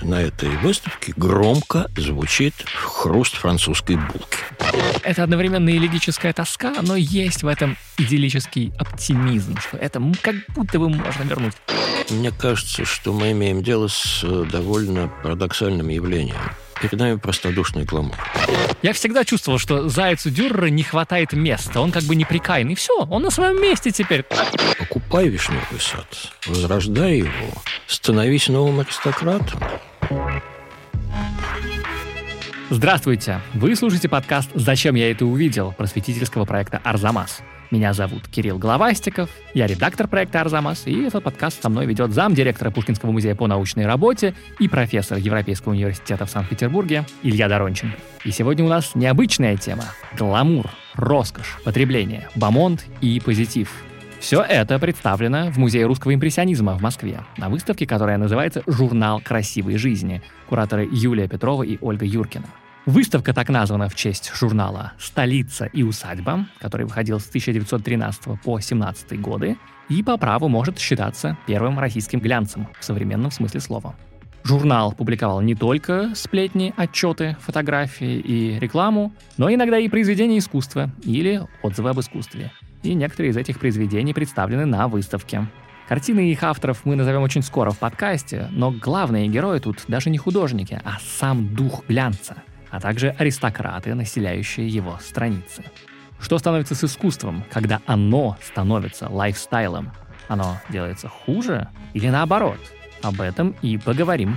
на этой выставке громко звучит хруст французской булки. Это одновременно и лирическая тоска, но есть в этом идиллический оптимизм, что это как будто бы можно вернуть. Мне кажется, что мы имеем дело с довольно парадоксальным явлением. Перед нами простодушный гламур. Я всегда чувствовал, что зайцу Дюрера не хватает места. Он как бы неприкаянный. Все, он на своем месте теперь. Покупай вишневый сад, возрождай его, становись новым аристократом. Здравствуйте! Вы слушаете подкаст «Зачем я это увидел» просветительского проекта «Арзамас». Меня зовут Кирилл Головастиков, я редактор проекта «Арзамас», и этот подкаст со мной ведет замдиректора Пушкинского музея по научной работе и профессор Европейского университета в Санкт-Петербурге Илья Доронченко. И сегодня у нас необычная тема – гламур, роскошь, потребление, бомонд и позитив. Все это представлено в Музее русского импрессионизма в Москве на выставке, которая называется «Журнал красивой жизни», кураторы Юлия Петрова и Ольга Юркина. Выставка так названа в честь журнала «Столица и усадьба», который выходил с 1913 по 1917 годы и по праву может считаться первым российским глянцем в современном смысле слова. Журнал публиковал не только сплетни, отчеты, фотографии и рекламу, но иногда и произведения искусства или отзывы об искусстве. И некоторые из этих произведений представлены на выставке. Картины их авторов мы назовем очень скоро в подкасте, но главные герои тут даже не художники, а сам дух глянца, а также аристократы, населяющие его страницы. Что становится с искусством, когда оно становится лайфстайлом? Оно делается хуже или наоборот? Об этом и поговорим.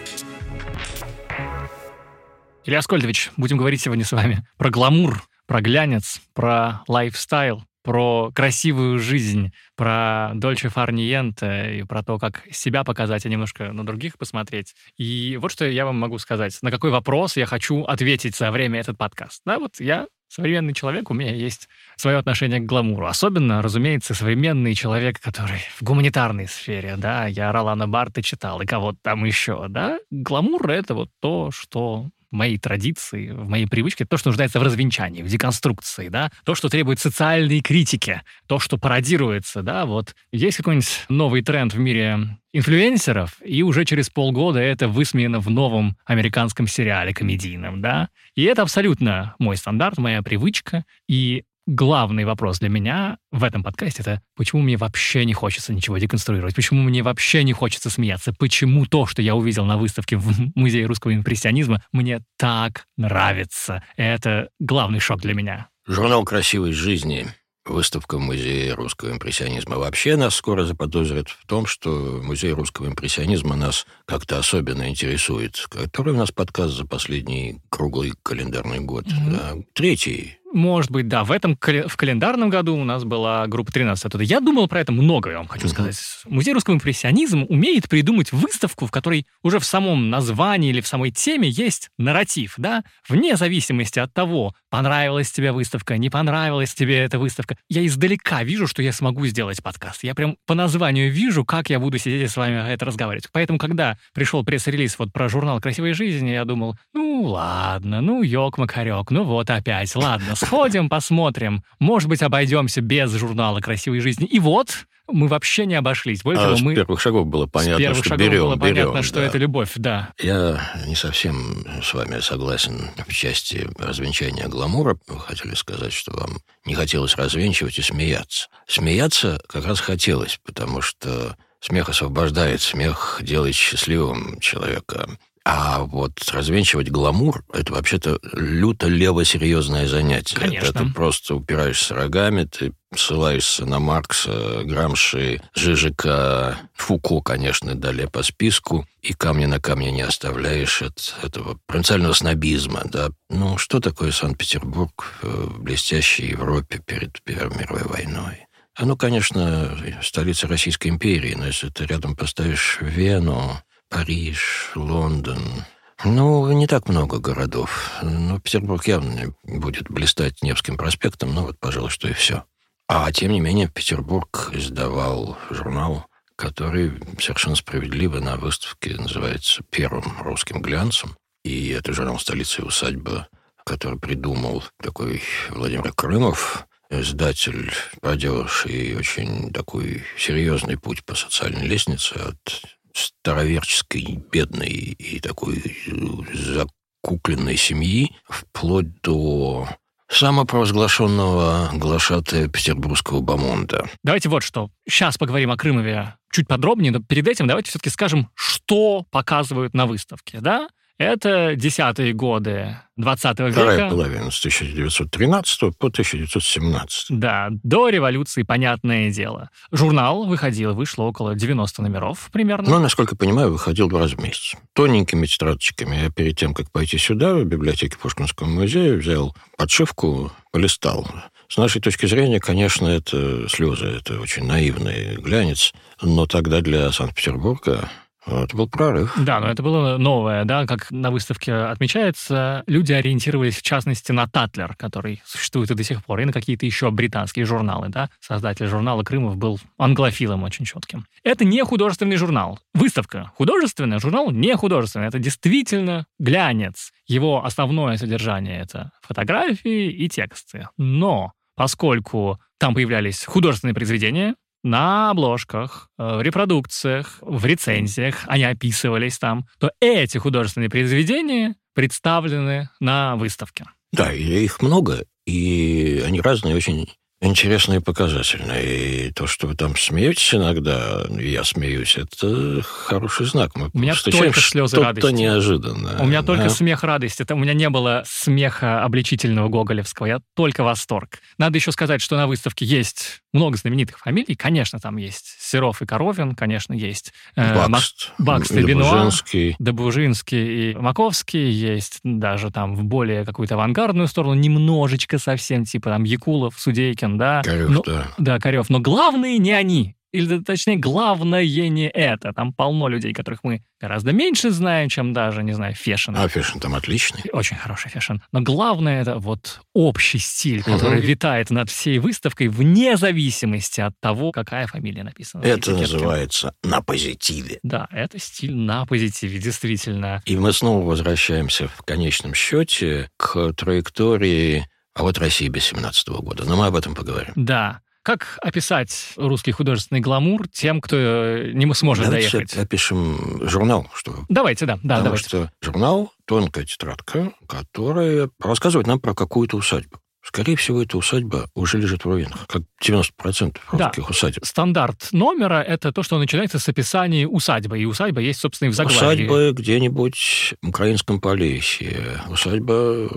Илья Аскольдович, будем говорить сегодня с вами про гламур, про глянец, про лайфстайл, про красивую жизнь, про Дольче фар ниенте и про то, как себя показать, а немножко на других посмотреть. И вот что я вам могу сказать. На какой вопрос я хочу ответить за время этот подкаст. Да, вот я современный человек, у меня есть свое отношение к гламуру. Особенно, разумеется, современный человек, который в гуманитарной сфере, да, я Ролана Барта читал и кого-то там еще, да. Гламур — это вот то, что в моей традиции, в моей привычке, то, что нуждается в развенчании, в деконструкции, да, то, что требует социальной критики, то, что пародируется, да, вот. Есть какой-нибудь новый тренд в мире инфлюенсеров, и уже через полгода это высмеяно в новом американском сериале комедийном, да. И это абсолютно мой стандарт, моя привычка, и главный вопрос для меня в этом подкасте — это почему мне вообще не хочется ничего деконструировать, почему мне вообще не хочется смеяться, почему то, что я увидел на выставке в Музее русского импрессионизма, мне так нравится. Это главный шок для меня. Журнал красивой жизни, выставка в Музее русского импрессионизма. Вообще нас скоро заподозрят в том, что Музей русского импрессионизма нас как-то особенно интересует. Который у нас подкаст за последний круглый календарный год? Да, третий. Может быть, да. В календарном году у нас была группа 13. Я думал про это много, я вам хочу сказать. Музей русского импрессионизма умеет придумать выставку, в которой уже в самом названии или в самой теме есть нарратив, да? Вне зависимости от того, понравилась тебе выставка, не понравилась тебе эта выставка. Я издалека вижу, что я смогу сделать подкаст. Я прям по названию вижу, как я буду сидеть и с вами это разговаривать. Поэтому, когда пришел пресс-релиз вот про журнал красивой жизни, я думал, ну ладно, ну ёк-макарёк, ну вот опять, ладно, сходим, посмотрим. Может быть, обойдемся без журнала красивой жизни. И вот мы вообще не обошлись. Более того, с первых шагов было понятно, что берем, что это любовь, да. Я не совсем с вами согласен в части развенчания гламура. Вы хотели сказать, что вам не хотелось развенчивать и смеяться. Смеяться как раз хотелось, потому что смех освобождает, смех делает счастливым человека. А вот развенчивать гламур — это вообще-то люто лево-серьезное занятие. Конечно. Это просто упираешься рогами, ты ссылаешься на Маркса, Грамши, Жижика, Фуко, конечно, далее по списку, и камня на камне не оставляешь от этого провинциального снобизма. Да? Ну, что такое Санкт-Петербург в блестящей Европе перед Первой мировой войной? Оно, конечно, столица Российской империи, но если ты рядом поставишь Вену, Париж, Лондон. Ну, не так много городов. Но Петербург явно будет блистать Невским проспектом, вот, пожалуй, что и все. А, тем не менее, Петербург издавал журнал, который совершенно справедливо на выставке называется «Первым русским глянцем». И это журнал «Столица и усадьба», который придумал такой Владимир Крымов, издатель, проделавший очень такой серьезный путь по социальной лестнице от староверческой, бедной и такой закукленной семьи, вплоть до самопровозглашенного глашатая петербургского бомонда. Давайте вот что. Сейчас поговорим о Крымове чуть подробнее, но перед этим давайте все-таки скажем, что показывают на выставке, да? Это 10-е годы 20 века. Вторая половина, с 1913 по 1917. Да, до революции, понятное дело. Журнал вышло около 90 номеров примерно. Ну, насколько я понимаю, выходил 2 раза в месяц. Тоненькими тетрадочками. Я перед тем, как пойти сюда, в библиотеке Пушкинского музея, взял подшивку, полистал. С нашей точки зрения, конечно, это слезы, это очень наивный глянец, но тогда для Санкт-Петербурга это был прорыв. Да, но это было новое, да, как на выставке отмечается, люди ориентировались в частности на Татлер, который существует и до сих пор, и на какие-то еще британские журналы, да. Создатель журнала Крымов был англофилом очень четким. Это не художественный журнал. Выставка художественная, журнал не художественный. Это действительно глянец. Его основное содержание — это фотографии и тексты. Но поскольку там появлялись художественные произведения, на обложках, в репродукциях, в рецензиях, они описывались там, то эти художественные произведения представлены на выставке. Да, и их много, и они разные, очень интересные и показательные. И то, что вы там смеетесь иногда, я смеюсь, это хороший знак. Мы у меня только слезы радости. Что-то неожиданное. У меня только смех радости. Это у меня не было смеха обличительного гоголевского. Я только восторг. Надо еще сказать, что на выставке есть много знаменитых фамилий. Конечно, там есть Серов и Коровин, конечно, есть Бакст и Бенуа, Добужинский и Маковский. Есть даже там в более какую-то авангардную сторону немножечко совсем, типа там Якулов, Судейкин, да. Корёв, да. Да, Корёв. Но главные не они. Или, точнее, главное не это. Там полно людей, которых мы гораздо меньше знаем, чем даже, не знаю, Фешин. А Фешин там отличный. Очень хороший Фешин. Но главное — это вот общий стиль, который витает над всей выставкой вне зависимости от того, какая фамилия написана. Это называется «на позитиве». Да, это стиль на позитиве, действительно. И мы снова возвращаемся в конечном счете к траектории России без 17 года. Но мы об этом поговорим. Да. Как описать русский художественный гламур тем, кто не сможет доехать? Давайте опишем журнал. Давайте, да. Потому что журнал — тонкая тетрадка, которая рассказывает нам про какую-то усадьбу. Скорее всего, эта усадьба уже лежит в руинах, как 90% русских усадеб. Стандарт номера — это то, что начинается с описания усадьбы. И усадьба есть, собственно, и в заглавии. Усадьба где-нибудь в Украинском Полесье, усадьба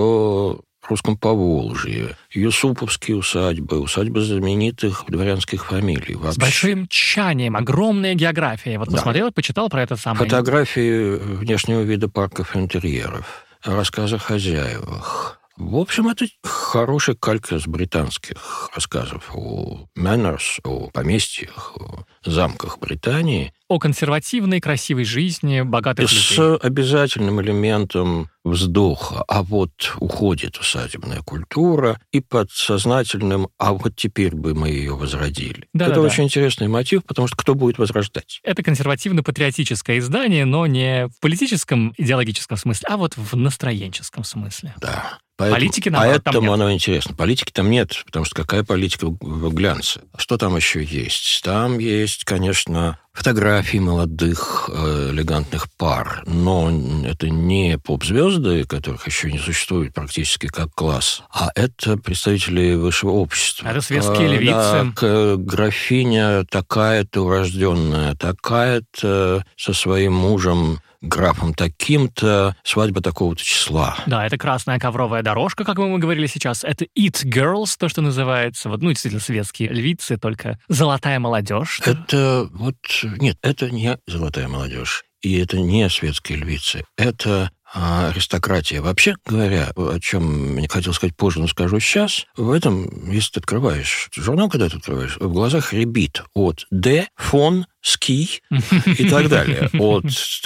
в Русском Поволжье, юсуповские усадьбы, усадьбы знаменитых дворянских фамилий. Вообще. С большим тщанием, огромная география. Вот посмотрел, почитал про это самое. Фотографии внешнего вида парков и интерьеров, рассказы о хозяевах. В общем, это хорошая калька с британских рассказов о Мэннерс, о поместьях, о замках Британии. О консервативной, красивой жизни богатых людей. С обязательным элементом вздоха. А вот уходит усадебная культура, и подсознательным «а вот теперь бы мы ее возродили». Это очень интересный мотив, потому что кто будет возрождать? Это консервативно-патриотическое издание, но не в политическом, идеологическом смысле, а вот в настроенческом смысле. Да. Политики, наоборот, там нет. Поэтому оно интересно. Политики там нет, потому что какая политика в глянце? Что там еще есть? Там есть, конечно, фотографии молодых элегантных пар, но это не поп-звезды, которых еще не существует практически как класс, а это представители высшего общества. Это светские львицы. Да, графиня такая-то урожденная, такая-то со своим мужем, графом таким-то, свадьба такого-то числа. Да, это красная ковровая дорожка, как мы говорили сейчас. Это It Girls, то, что называется. Вот, действительно, светские львицы, только золотая молодежь. Это нет, это не золотая молодежь. И это не светские львицы. Это аристократия. Вообще говоря, о чем мне хотел сказать позже, но скажу сейчас, в этом, если ты открываешь журнал, когда ты открываешь, в глазах рябит от Д, фон, ски и так далее. От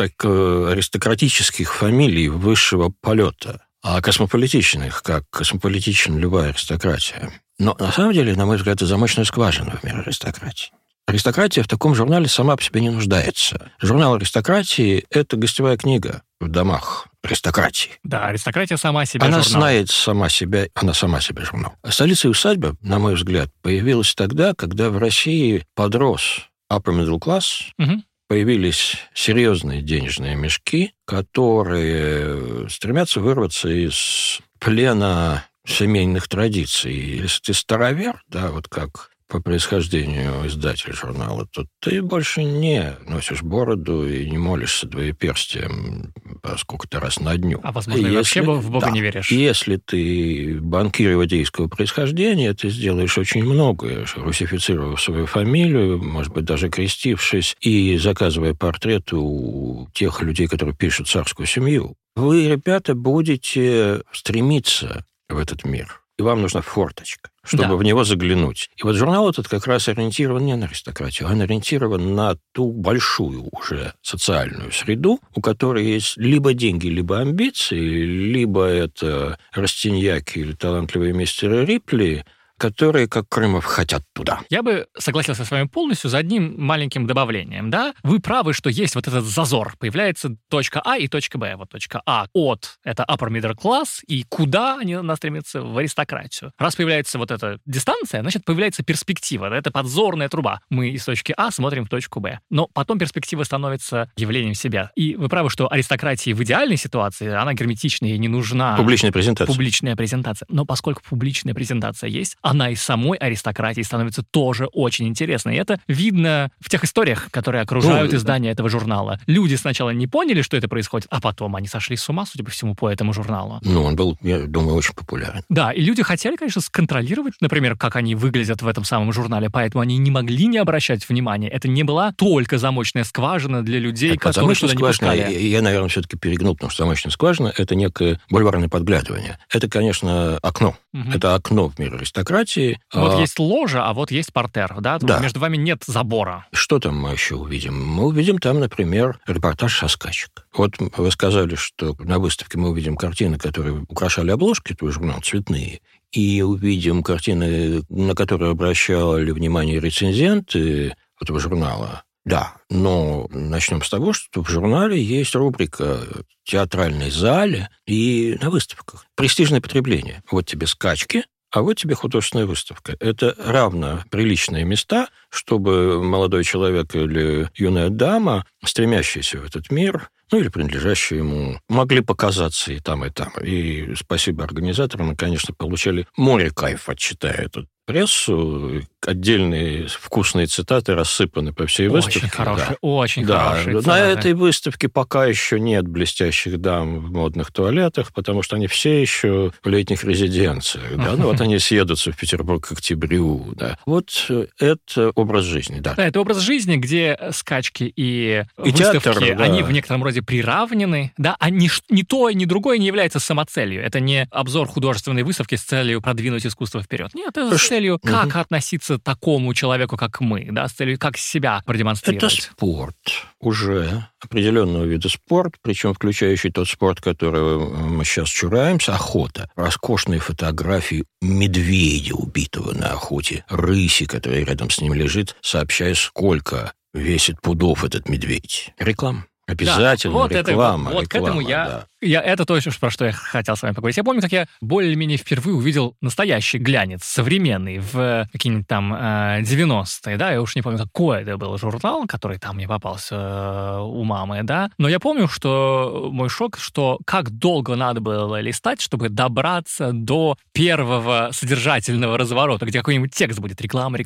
аристократических фамилий высшего полета, а космополитичных, как космополитична любая аристократия. Но на самом деле, на мой взгляд, это замочная скважина в мире аристократии. Аристократия в таком журнале сама по себе не нуждается. Журнал аристократии — это гостевая книга в домах аристократии. Да, аристократия сама себя она журнал. Знает сама себя, она сама себе журнал. Столица и усадьба, на мой взгляд, появилась тогда, когда в России подрос upper middle class, появились серьезные денежные мешки, которые стремятся вырваться из плена семейных традиций. Если ты старовер, да, вот как по происхождению издатель журнала, то ты больше не носишь бороду и не молишься двоеперстием по сколько-то раз на дню. А, возможно, вообще в Бога не веришь. Если ты банкир иудейского происхождения, ты сделаешь очень многое, русифицировав свою фамилию, может быть, даже крестившись, и заказывая портреты у тех людей, которые пишут царскую семью. Вы, ребята, будете стремиться в этот мир. И вам нужна форточка, чтобы в него заглянуть. И вот журнал этот как раз ориентирован не на аристократию, он ориентирован на ту большую уже социальную среду, у которой есть либо деньги, либо амбиции, либо это Растиньяки или талантливые мистеры Рипли, которые, как Крымов, хотят туда. Я бы согласился с вами полностью за одним маленьким добавлением, да? Вы правы, что есть вот этот зазор. Появляется точка А и точка Б. Вот точка А от — это upper middle class, и куда они стремятся? В аристократию. Раз появляется вот эта дистанция, значит, появляется перспектива. Это подзорная труба. Мы из точки А смотрим в точку Б. Но потом перспектива становится явлением себя. И вы правы, что аристократии в идеальной ситуации, она герметичная, ей не нужна... Публичная презентация. Но поскольку публичная презентация есть, она и самой аристократии становится тоже очень интересной. И это видно в тех историях, которые окружают издание этого журнала. Люди сначала не поняли, что это происходит, а потом они сошли с ума, судя по всему, по этому журналу. Он был, я думаю, очень популярен. Да, и люди хотели, конечно, сконтролировать, например, как они выглядят в этом самом журнале, поэтому они не могли не обращать внимания. Это не была только замочная скважина для людей, которые туда не пускали. Я, наверное, все-таки перегнул, потому что замочная скважина — это некое бульварное подглядывание. Это, конечно, окно. Это окно в мир аристократии. Вот есть ложа, а вот есть портер, да? Между вами нет забора. Что там мы еще увидим? Мы увидим там, например, репортаж со скачек. Вот вы сказали, что на выставке мы увидим картины, которые украшали обложки, твой журнал, цветные, и увидим картины, на которые обращали внимание рецензенты этого журнала. Да, но начнем с того, что в журнале есть рубрика в театральной зале и на выставках. Престижное потребление. Вот тебе скачки, а вот тебе художественная выставка. Это равно приличные места, чтобы молодой человек или юная дама, стремящиеся в этот мир, или принадлежащие ему, могли показаться и там, и там. И спасибо организаторам, мы, конечно, получали море кайфа, читая эту прессу. Отдельные вкусные цитаты рассыпаны по всей выставке. Очень хорошие. На этой выставке пока еще нет блестящих дам в модных туалетах, потому что они все еще в летних резиденциях. Да? Вот они съедутся в Петербург к октябрю. Да. Вот это образ жизни. Да, это образ жизни, где скачки и выставки, театр, они в некотором роде приравнены. Да? А ни то, ни другое не является самоцелью. Это не обзор художественной выставки с целью продвинуть искусство вперед. Нет, это с целью, как относиться такому человеку, как мы, да, с целью, как себя продемонстрировать. Это спорт. Уже определенного вида спорт, причем включающий тот спорт, которого мы сейчас чураемся, охота. Роскошные фотографии медведя, убитого на охоте, рыси, которая рядом с ним лежит, сообщая, сколько весит пудов этот медведь. Реклама. Обязательно вот реклама. Вот к этому это точно, про что я хотел с вами поговорить. Я помню, как я более-менее впервые увидел настоящий глянец, современный, в какие-нибудь там 90-е, да, я уж не помню, какой это был журнал, который там мне попался у мамы, да, но я помню, что мой шок, что как долго надо было листать, чтобы добраться до первого содержательного разворота, где какой-нибудь текст будет реклама,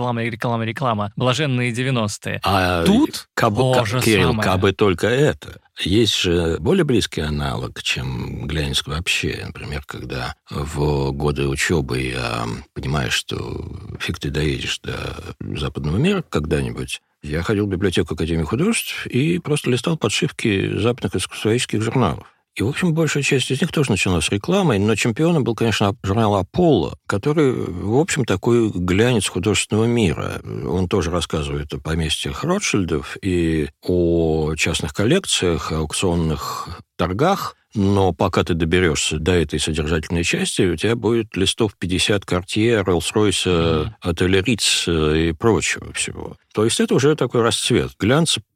блаженные 90-е. Тут Кирилл, кабы только это. Есть же более близкий аналог, чем глянец вообще. Например, когда в годы учебы я понимаю, что фиг ты доедешь до западного мира когда-нибудь, я ходил в библиотеку Академии художеств и просто листал подшивки западных искусствоведческих журналов. И, в общем, большая часть из них тоже началась с рекламы, но чемпионом был, конечно, журнал «Аполло», который, в общем, такой глянец художественного мира. Он тоже рассказывает о поместьях Ротшильдов и о частных коллекциях, аукционных торгах, но пока ты доберешься до этой содержательной части, у тебя будет листов 50 Cartier, Rolls-Royce, Atelier Ritz и прочего всего. То есть это уже такой расцвет. Глянца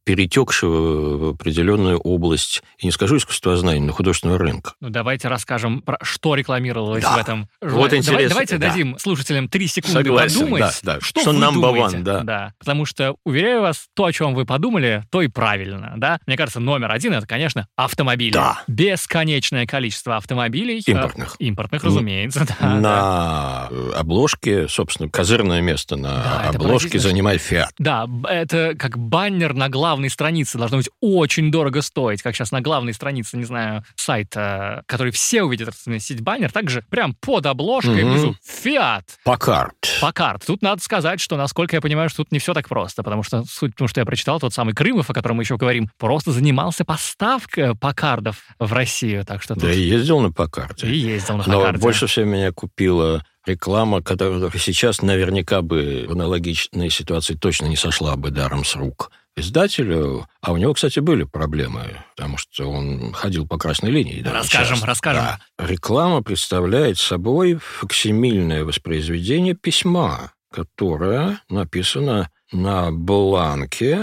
перетекшего в определенную область, и не скажу искусствознания, но художественного рынка. Ну, давайте расскажем, что рекламировалось в этом. Вот интересно. Давайте дадим слушателям 3 секунды подумать, что вы number думаете. one, Да. Потому что, уверяю вас, то, о чем вы подумали, то и правильно, да. Мне кажется, номер 1 — это, конечно, автомобили. Да. Бесконечное количество автомобилей. Импортных, разумеется, да. На обложке, собственно, козырное место на обложке занимает Fiat. Да, это как баннер на главной странице должно быть очень дорого стоить, как сейчас на главной странице, не знаю, сайта, который все увидят, разместить баннер, также прям под обложкой внизу Fiat. Packard. Тут надо сказать, что, насколько я понимаю, что тут не все так просто, потому что, суть в том, что я прочитал, тот самый Крымов, о котором мы еще говорим, просто занимался поставкой Packard'ов в Россию, так что тут... Да, и ездил на Packard. Но больше всего меня купила реклама, которая сейчас наверняка бы в аналогичной ситуации точно не сошла бы даром с рук издателю. А у него, кстати, были проблемы, потому что он ходил по красной линии. Расскажем. Да. Реклама представляет собой факсимильное воспроизведение письма, которое написано на бланке,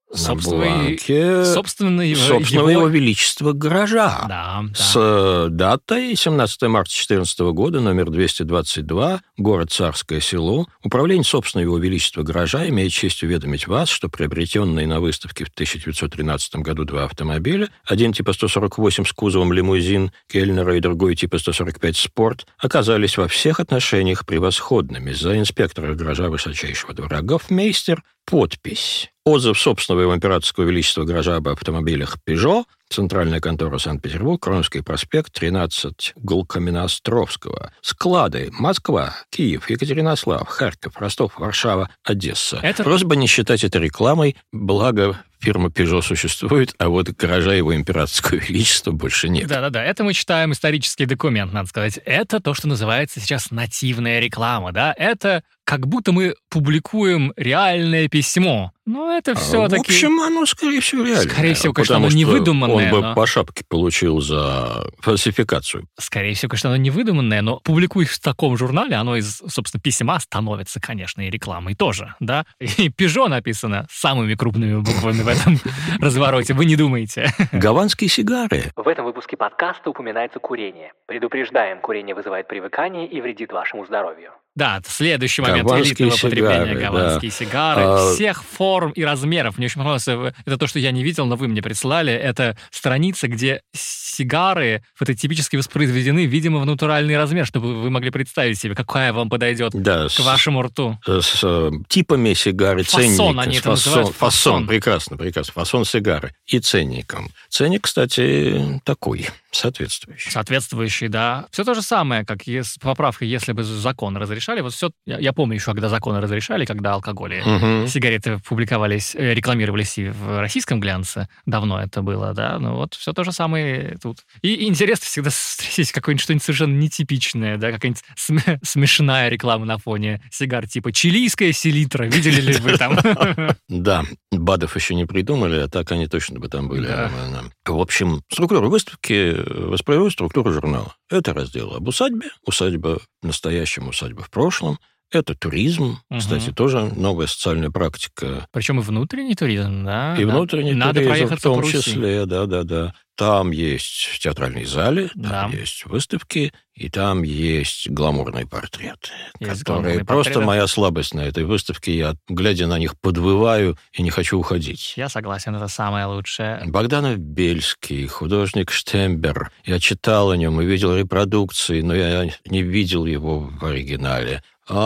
собственного его величества гаража. Да. С датой 17 марта 2014 года, номер 222, город Царское Село. Управление собственного его величества гаража имеет честь уведомить вас, что приобретенные на выставке в 1913 году 2 автомобиля, один типа 148 с кузовом лимузин Кельнера и другой типа 145 Спорт, оказались во всех отношениях превосходными. За инспектора гаража высочайшего двора Гофмейстер. Подпись. Отзыв собственного его императорского величества гаража об автомобилях Peugeot, Центральная контора Санкт-Петербург, Кронский проспект, 13, угол Каменноостровского. Склады: Москва, Киев, Екатеринослав, Харьков, Ростов, Варшава, Одесса. Просьба не считать это рекламой, благо фирма Peugeot существует, а вот гаража его императорского величества больше нет. Да-да-да, это мы читаем исторический документ, надо сказать. Это то, что называется сейчас нативная реклама, да? Это как будто мы публикуем реальное письмо. Но это все-таки... В общем, оно, скорее всего, реальное. Скорее всего, конечно, оно не выдуманное. Он бы по шапке получил за фальсификацию. Скорее всего, конечно, оно не выдуманное, но публикуешь в таком журнале, оно из, собственно, письма становится, конечно, и рекламой тоже, да? И Peugeot написано самыми крупными буквами в этом развороте, вы не думаете. Гаванские сигары. В этом выпуске подкаста упоминается курение. Предупреждаем, курение вызывает привыкание и вредит вашему здоровью. Да, следующий момент элитного потребления. Гаванские сигары всех форм и размеров. Мне очень понравилось, это то, что я не видел, но вы мне прислали. Это страница, где сигары фототипически воспроизведены, видимо, в натуральный размер, чтобы вы могли представить себе, какая вам подойдет к вашему рту. С типами сигары, фасон, они это называют. Фасон, прекрасно. Фасон сигары и ценником. Ценник, кстати, такой, соответствующий. Соответствующий, да. Все то же самое, как с поправкой, если бы закон разрешали. Вот все, я помню еще, когда законы разрешали, когда алкоголь и сигареты публиковались, рекламировались и в российском глянце. Давно это было, да. Ну вот все то же самое тут. И интересно всегда встретить какое-нибудь что-нибудь совершенно нетипичное, да, какая-нибудь смешная реклама на фоне сигар, типа чилийская селитра. Видели ли вы там? Да, БАДов еще не придумали, а так они точно бы там были. В общем, структура выставки воспроизводит структуру журнала. Это раздел об усадьбе, усадьба в настоящем, усадьба в прошлом. Это туризм, кстати, тоже новая социальная практика. Причем и внутренний туризм, да? И внутренний Надо туризм проехаться в том числе, да. Там есть театральные залы, там Да. есть выставки, и там есть гламурные портреты, Есть которые гламурные просто портреты. моя слабость на этой выставке. Я, глядя на них, подвываю и не хочу уходить. Я согласен, это самое лучшее. Богданов Бельский, художник Штембер. Я читал о нем и видел репродукции, но я не видел его в оригинале.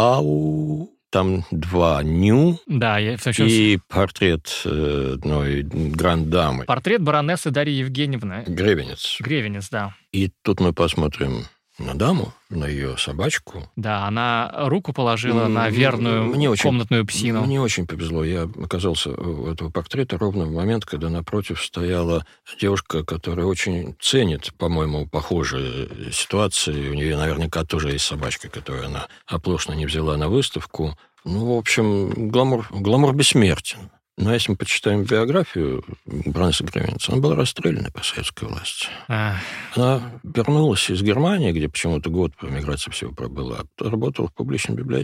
Там 2 ню Да, и портрет одной гранд-дамы. портрет баронессы Дарьи Евгеньевны. Гребенец. Да. И тут мы посмотрим на даму, на ее собачку. Да, она руку положила на верную комнатную псину. Мне очень повезло. Я оказался у этого портрета ровно в момент, когда напротив стояла девушка, которая очень ценит, по-моему, похожие ситуации. У нее наверняка тоже есть собачка, которую она оплошно не взяла на выставку. Ну, в общем, гламур бессмертен. Но если мы почитаем биографию баронессы Гребенец, она была расстреляна по советской власти. Она вернулась из Германии, где почему-то год по эмиграции всего пробыла, работала в публичной библиотеке.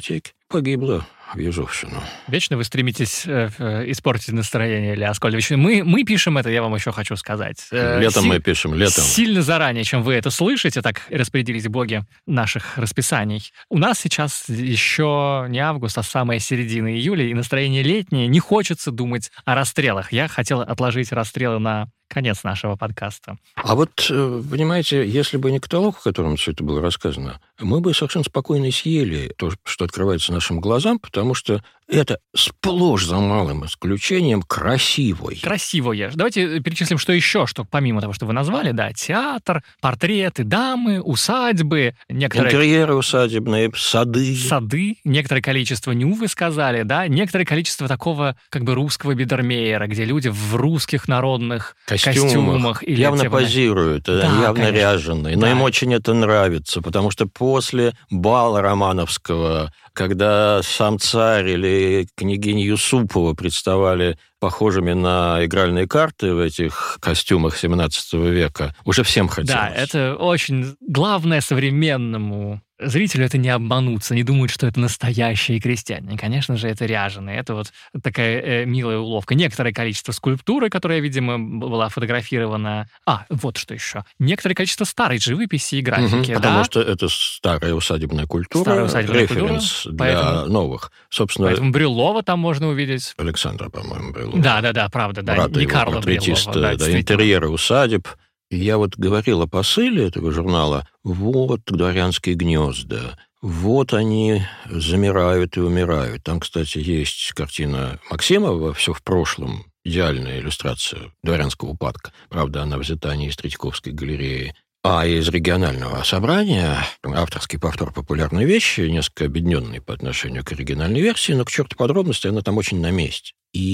Погибла в Ежовщину. Вечно вы стремитесь испортить настроение, Илья Аскольдович. Мы пишем это, я вам еще хочу сказать. Летом мы пишем, летом. Сильно заранее, чем вы это слышите, так распорядились боги наших расписаний. У нас сейчас еще не август, а самая середина июля, и настроение летнее. Не хочется думать о расстрелах. Я хотел отложить расстрелы на конец нашего подкаста. А вот, понимаете, если бы не каталог, в котором все это было рассказано, мы бы совершенно спокойно съели то, что открывается нашим глазам, потому что это сплошь за малым исключением красивое. Красивое. Давайте перечислим, что еще, что помимо того, что вы назвали, да, театр, портреты, дамы, усадьбы, некоторые... Интерьеры усадебные, сады. Сады, некоторое количество ню, вы сказали, да, некоторое количество такого как бы русского Бидермейера, где люди в русских народных костюмах или явно типа, позируют, да, явно конечно. ряженые. Но Да. им очень это нравится, потому что после бала романовского, когда сам царь или княгиня Юсупова представали похожими на игральные карты в этих костюмах 17 века, уже всем хотелось. Да, это очень главное современному зрителю — это не обмануться, не думают, что это настоящие крестьяне. Конечно же, это ряженые. Это вот такая милая уловка. Некоторое количество скульптуры, которая, видимо, была фотографирована. Вот что еще. Некоторое количество старой живописи и графики. Потому что это старая усадебная культура, референс для новых. Собственно, поэтому Брюлова там можно увидеть. Александра, по-моему, Брюлова. Да, правда, да. Брата Не его, Карла портретиста, Брюлова. да, интерьеры усадеб. И я вот говорил о посыле этого журнала. Вот дворянские гнезда. Вот они замирают и умирают. Там, кстати, есть картина Максимова «Все в прошлом». Идеальная иллюстрация дворянского упадка. Правда, она взята не из Третьяковской галереи, а из регионального собрания. Авторский повтор популярной вещи, несколько объединенный по отношению к оригинальной версии, но к черту подробности, она там очень на месте.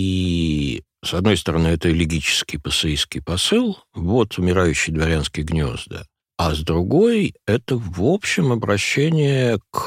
И, с одной стороны, это элегический пассеистский посыл, вот умирающие дворянские гнезда, а с другой, это, в общем, обращение к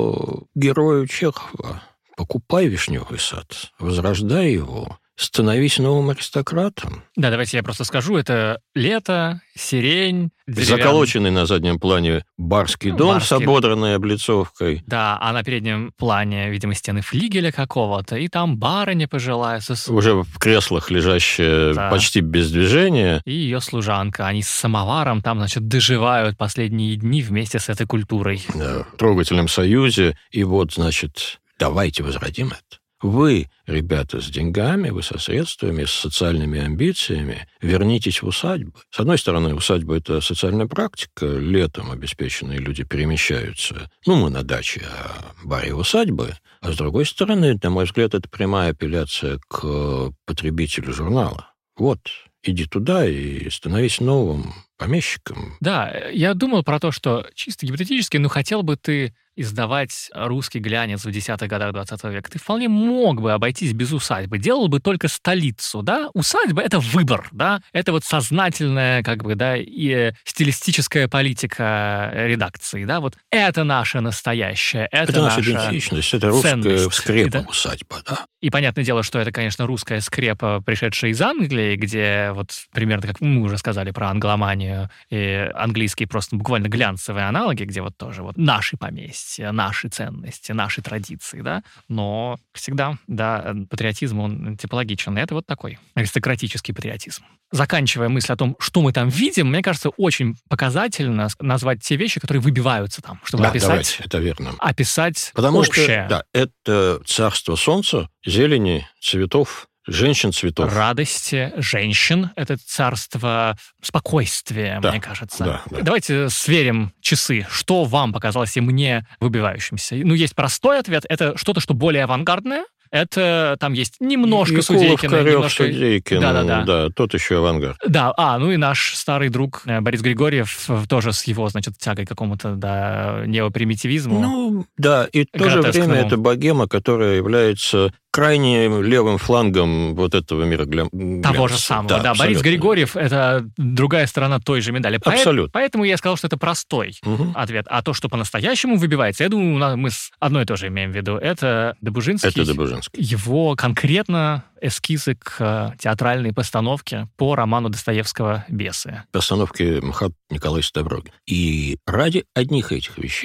герою Чехова. Покупай вишневый сад, возрождай его, становись новым аристократом. Да, давайте я просто скажу. Это лето, сирень, Заколоченный на заднем плане барский дом с ободранной облицовкой. Да, а на переднем плане, видимо, стены флигеля какого-то, и там барыня пожилая. Уже в креслах лежащая, почти без движения. И ее служанка. Они с самоваром там, значит, доживают последние дни вместе с этой культурой. Да, в трогательном союзе. И вот, значит, давайте возродим это. Вы, ребята, с деньгами, вы со средствами, с социальными амбициями, вернитесь в усадьбы. С одной стороны, усадьба – это социальная практика. Летом обеспеченные люди перемещаются. Мы на даче, а баре усадьбы. А с другой стороны, на мой взгляд, это прямая апелляция к потребителю журнала. Вот, иди туда и становись новым помещиком. Да, я думал про то, что чисто гипотетически, хотел бы ты издавать русский глянец в 10-х годах 20 века, ты вполне мог бы обойтись без усадьбы, делал бы только столицу, да? Усадьба — это выбор, да? Это вот сознательная, и стилистическая политика редакции, да? Вот это наша настоящая, это наша идентичность, это русская скрепа усадьба, да? И понятное дело, что это, конечно, русская скрепа, пришедшая из Англии, где вот примерно, как мы уже сказали про англоманию, и английские просто буквально глянцевые аналоги, где вот тоже вот наши поместья, наши ценности, наши традиции, да, но всегда, да, патриотизм, он типологичен, и это вот такой аристократический патриотизм. Заканчивая мысль о том, что мы там видим, мне кажется, очень показательно назвать те вещи, которые выбиваются там, чтобы описать. Давайте, это верно. Описать Потому общее. что, это царство солнца, зелени, цветов, женщин-цветов. Радости, женщин. Это царство спокойствия, мне кажется. Да. Давайте сверим часы. Что вам показалось и мне выбивающимся? Есть простой ответ. Это что-то, что более авангардное. Это там есть немножко Судейкина. Судейкин, да, тот еще авангард. Да, и наш старый друг Борис Григорьев тоже с его, тягой к какому-то, неопримитивизму. И в то же время это богема, которая является крайне левым флангом вот этого мира того же самого, да. Борис Григорьев — это другая сторона той же медали. Абсолютно. Поэтому я сказал, что это простой ответ. А то, что по-настоящему выбивается, я думаю, мы одно и то же имеем в виду. Это Добужинский. Это Добужинский. Его конкретно эскизы к театральной постановке по роману Достоевского «Бесы». Постановки МХАТ Николай Ставрогин. И ради одних этих вещей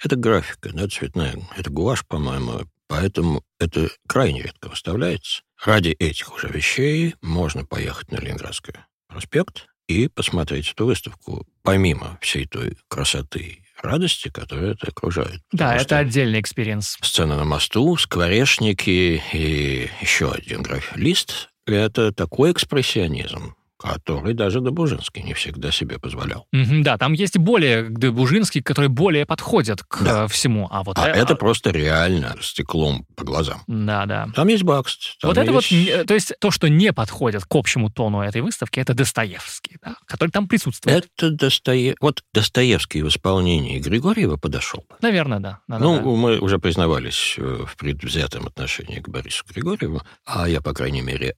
Это графика, да, цветная. Это гуашь, по-моему. Поэтому это крайне редко выставляется. Ради этих уже вещей можно поехать на Ленинградский проспект и посмотреть эту выставку, помимо всей той красоты и радости, которая это окружает. Да, это отдельный экспириенс. Сцена на мосту, скворечники и еще один график-лист — это такой экспрессионизм, который даже Добужинский не всегда себе позволял. Да, там есть более Добужинский, которые более подходят к всему. Это просто реально стеклом по глазам. Да. Там есть Бакст. То есть то, что не подходит к общему тону этой выставки, это Достоевский, да, который там присутствует. Это Достоевский в исполнении Григорьева подошел. Наверное, да. Мы уже признавались в предвзятом отношении к Борису Григорьеву, а я, по крайней мере,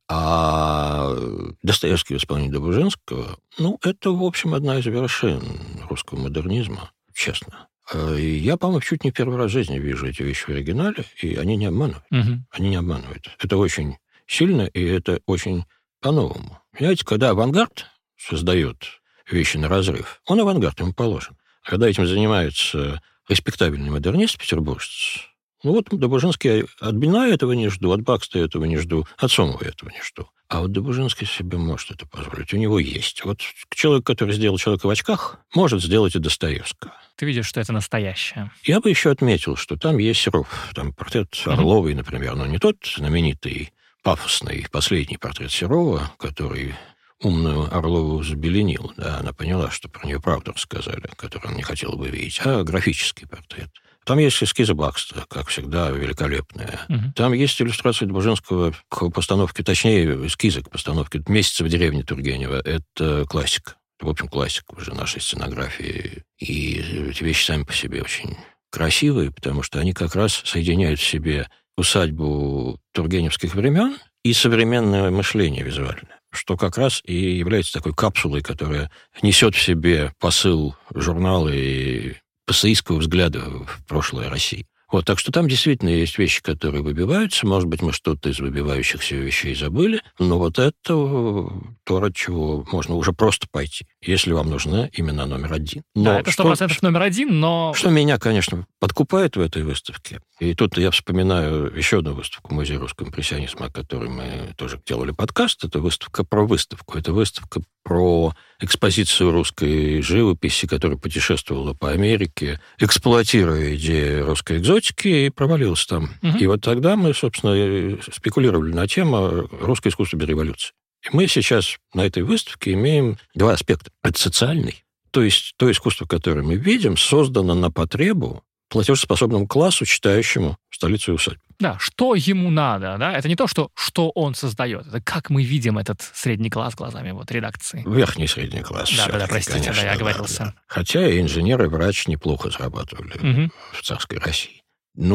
Достоевский в исполнении Добужинского, это, в общем, одна из вершин русского модернизма, честно. Я, по-моему, чуть не первый раз в жизни вижу эти вещи в оригинале, и они не обманывают. Они не обманывают. Это очень сильно, и это очень по-новому. Понимаете, когда авангард создает вещи на разрыв, он авангард, ему положен. А когда этим занимается респектабельный модернист, петербуржец, Добужинский от Бина этого не жду, от Бакста этого не жду, от Сомова этого не жду. А вот Добужинский себе может это позволить. У него есть. Вот человек, который сделал «Человека в очках», может сделать и Достоевского. Ты видишь, что это настоящее. Я бы еще отметил, что там есть Серов. Там портрет Орловой, например, но не тот знаменитый, пафосный, последний портрет Серова, который умную Орлову забеленил. Да, она поняла, что про нее правду рассказали, которую она не хотела бы видеть, а графический портрет. Там есть эскизы Бакста, как всегда, великолепные. Там есть иллюстрации Добужинского к постановке, точнее, эскизы к постановке «Месяца в деревне» Тургенева. Это классика. В общем, классика уже нашей сценографии. И эти вещи сами по себе очень красивые, потому что они как раз соединяют в себе усадьбу тургеневских времен и современное мышление визуальное, что как раз и является такой капсулой, которая несет в себе посыл журнала и пассеистского взгляда в прошлое России. Так что там действительно есть вещи, которые выбиваются. Может быть, мы что-то из выбивающихся вещей забыли, но это то, ради чего можно уже просто пойти, если вам нужна именно номер один. Да, это 100% номер один, но... Что меня, конечно, подкупает в этой выставке, и тут я вспоминаю еще одну выставку Музея русского импрессионизма, о которой мы тоже делали подкаст, это выставка про выставку, это выставка про экспозицию русской живописи, которая путешествовала по Америке, эксплуатируя идею русской экзотики, и провалилась там. И вот тогда мы, собственно, спекулировали на тему «Русское искусство без революции». И мы сейчас на этой выставке имеем два аспекта. Это социальный, то есть то искусство, которое мы видим, создано на потребу платежеспособному классу, читающему столицу и усадьбу. Да, что ему надо, да? Это не то, что он создает, это как мы видим этот средний класс глазами редакции. Верхний средний класс. Да, простите, конечно, я оговорился. Да. Хотя и инженер, и врач неплохо зарабатывали в царской России.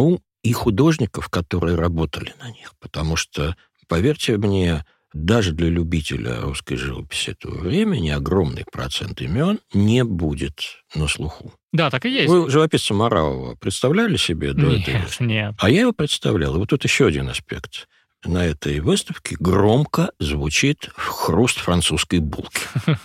И художников, которые работали на них, потому что, поверьте мне, даже для любителя русской живописи этого времени огромный процент имен не будет на слуху. Да, так и есть. Вы живописца Моравова представляли себе до этого? Нет. А я его представлял. И вот тут еще один аспект. На этой выставке громко звучит хруст французской булки.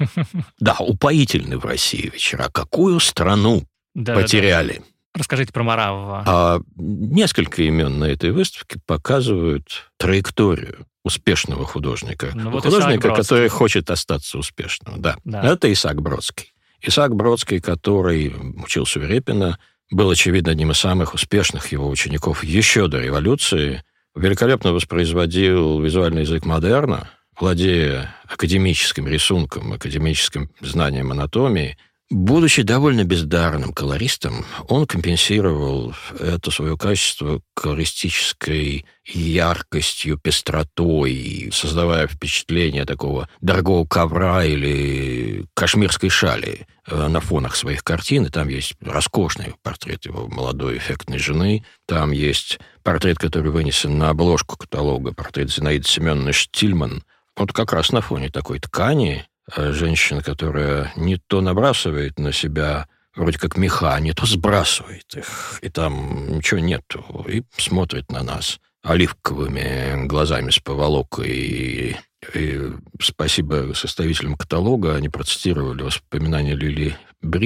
Да, упоительны в России вечера. Какую страну потеряли? Расскажите про Моравова. Несколько имен на этой выставке показывают траекторию успешного художника. Художника, который хочет остаться успешным. Да. Это Исаак Бродский. Исаак Бродский, который учился у Репина, был, очевидно, одним из самых успешных его учеников еще до революции, великолепно воспроизводил визуальный язык модерна, владея академическим рисунком, академическим знанием анатомии. Будучи довольно бездарным колористом, он компенсировал это свое качество колористической яркостью, пестротой, создавая впечатление такого дорогого ковра или кашмирской шали на фонах своих картин. И там есть роскошный портрет его молодой эффектной жены, там есть портрет, который вынесен на обложку каталога, портрет Зинаиды Семеновны Штильман. Вот как раз на фоне такой ткани женщина, которая не то набрасывает на себя вроде как меха, не то сбрасывает их, и там ничего нету, и смотрит на нас оливковыми глазами с поволокой. И спасибо составителям каталога, они процитировали воспоминания Лили Брик,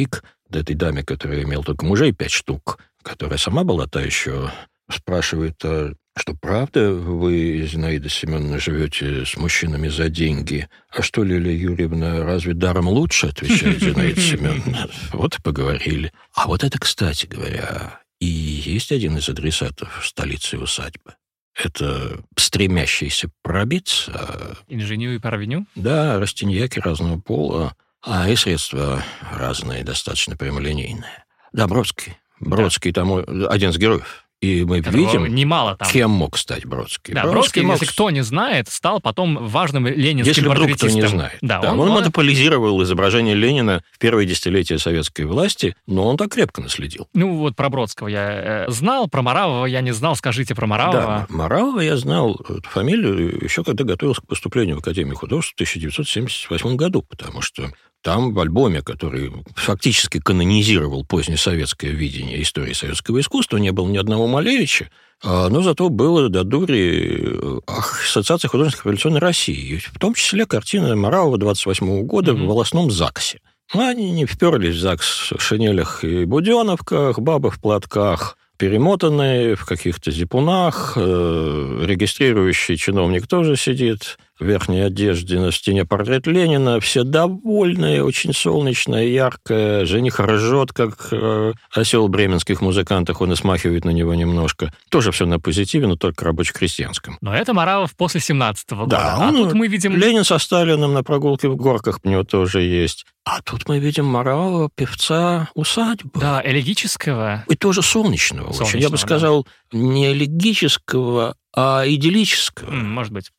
этой даме, которая имела только мужей 5 штук, которая сама была та еще, спрашивает, а что, правда, вы, Зинаида Семеновна, живете с мужчинами за деньги? А что, Лилия Юрьевна, разве даром лучше, отвечает Зинаида Семеновна. Вот и поговорили. А вот это, кстати говоря, и есть один из адресатов столицы усадьбы. Это стремящийся пробиться. Инженю и парвеню? Да, растиньяки разного пола, и средства разные, достаточно прямолинейные. Да, Бродский. Бродский там один из героев. И мы видим, немало там. Кем мог стать Бродский. Да, Бродский, если кто не знает, стал потом важным ленинским портретистом. Если вдруг кто не знает. Да, он монополизировал изображение Ленина в первые десятилетия советской власти, но он так крепко наследил. Ну, вот про Бродского я знал, про Моравова я не знал. Скажите про Моравова. Да, Моравова я знал эту фамилию еще когда готовился к поступлению в Академию художеств в 1978 году, потому что там в альбоме, который фактически канонизировал позднесоветское видение истории советского искусства, не было ни одного Малевича, но зато было до дури Ассоциация художников революционной России, в том числе картина Моравова 28 года в волостном ЗАГСе. Они не вперлись в ЗАГС в шинелях и буденовках, бабы в платках, перемотанные в каких-то зипунах, регистрирующий чиновник тоже сидит в верхней одежде, на стене портрет Ленина, все довольные, очень солнечная, яркая, жених ржет, как осел бременских музыкантов, он и смахивает на него немножко. Тоже все на позитиве, но только рабоче-крестьянском. Но это Моравов после 17-го года. Да, тут мы видим... Ленин со Сталиным на прогулке в горках у него тоже есть. А тут мы видим Моравова, певца усадьбы. Да, элегического. И тоже солнечного очень. Я бы сказал, не элегического, а идиллического. Может быть.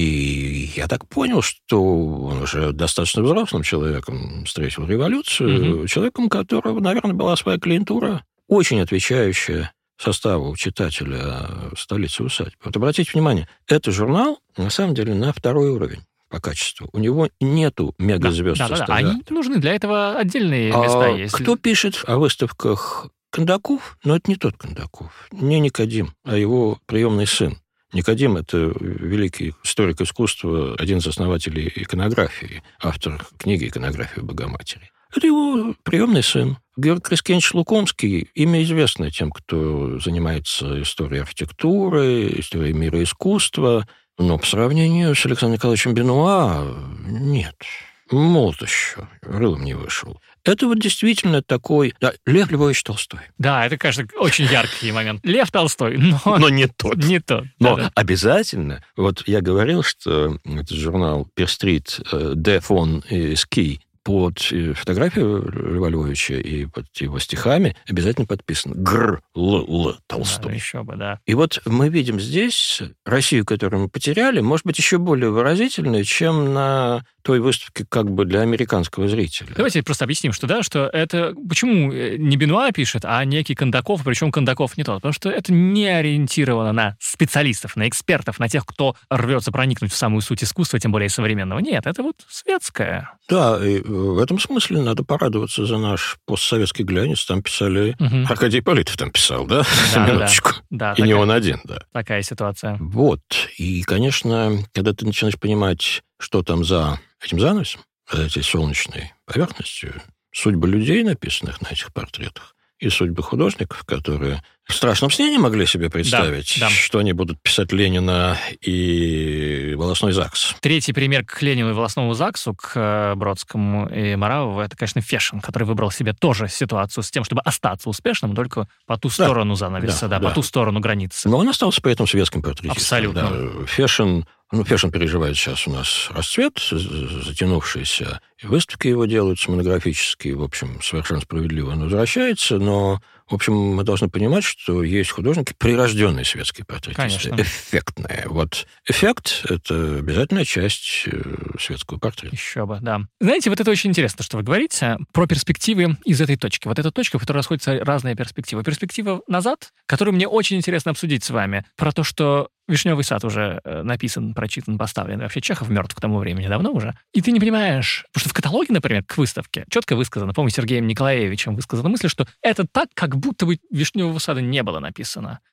И я так понял, что он уже достаточно взрослым человеком встретил революцию, человеком, у которого, наверное, была своя клиентура, очень отвечающая составу читателя столицы усадьбы. Вот обратите внимание, это журнал, на самом деле, на второй уровень по качеству. У него нету мегазвезд состава. Да. Они нужны, для этого отдельные места есть. Кто пишет о выставках Кондаков? Но это не тот Кондаков, не Никодим, а его приемный сын. Никодим – это великий историк искусства, один из основателей иконографии, автор книги «Иконография Богоматери». Это его приемный сын. Георгий Крискевич Лукомский – имя известное тем, кто занимается историей архитектуры, историей мира искусства, но по сравнению с Александром Николаевичем Бенуа нет. Молод еще, рылом не вышел. Это вот действительно такой... Да, Лев Львович Толстой. Да, это, конечно, очень яркий момент. Лев Толстой, но не тот. Не тот. Но обязательно... Вот я говорил, что этот журнал «Перстрит», «Де фон» и «Ски» под фотографию Льва Львовича и под его стихами обязательно подписан Гр.Л. Толстой. Да, еще бы, да. И вот мы видим здесь Россию, которую мы потеряли, может быть, еще более выразительной, чем на той выставке как бы для американского зрителя. Давайте просто объясним, что это... Почему не Бенуа пишет, а некий Кондаков, причем Кондаков не тот? Потому что это не ориентировано на специалистов, на экспертов, на тех, кто рвется проникнуть в самую суть искусства, тем более современного. Нет, это вот светское. Да, и в этом смысле надо порадоваться за наш постсоветский глянец. Там писали... Аркадий Ипполитов там писал, да? Минуточку. Да, и не он один, да. Такая ситуация. Вот. И, конечно, когда ты начинаешь понимать, что там за этим занавесом, за этой солнечной поверхностью, судьбы людей, написанных на этих портретах, и судьбы художников, которые в страшном сне не могли себе представить, что они будут писать Ленина и волостной ЗАГС. Третий пример к Ленину и волосному ЗАГСу, к Бродскому и Моравову, это, конечно, Фешин, который выбрал себе тоже ситуацию с тем, чтобы остаться успешным, только по ту сторону занавеса, по ту сторону границы. Но он остался при этом светским портретистом. Абсолютно. Да. Фешин переживает сейчас у нас расцвет, затянувшийся. И выставки его делаются монографические, в общем, совершенно справедливо он возвращается, но, в общем, мы должны понимать, что есть художники, прирожденные светские портретисты, конечно. Эффектные. Вот эффект — это обязательная часть светского портрета. Еще бы, да. Знаете, вот это очень интересно, что вы говорите про перспективы из этой точки. Вот эта точка, в которой расходятся разные перспективы. Перспектива назад, которую мне очень интересно обсудить с вами, про то, что «Вишневый сад» уже написан, прочитан, поставлен. Вообще Чехов мертв к тому времени давно уже. И ты не понимаешь, потому что в каталоге, например, к выставке четко высказано, по-моему, Сергеем Николаевичем высказана мысль, что это так, как будто бы «Вишневого сада» не было написано.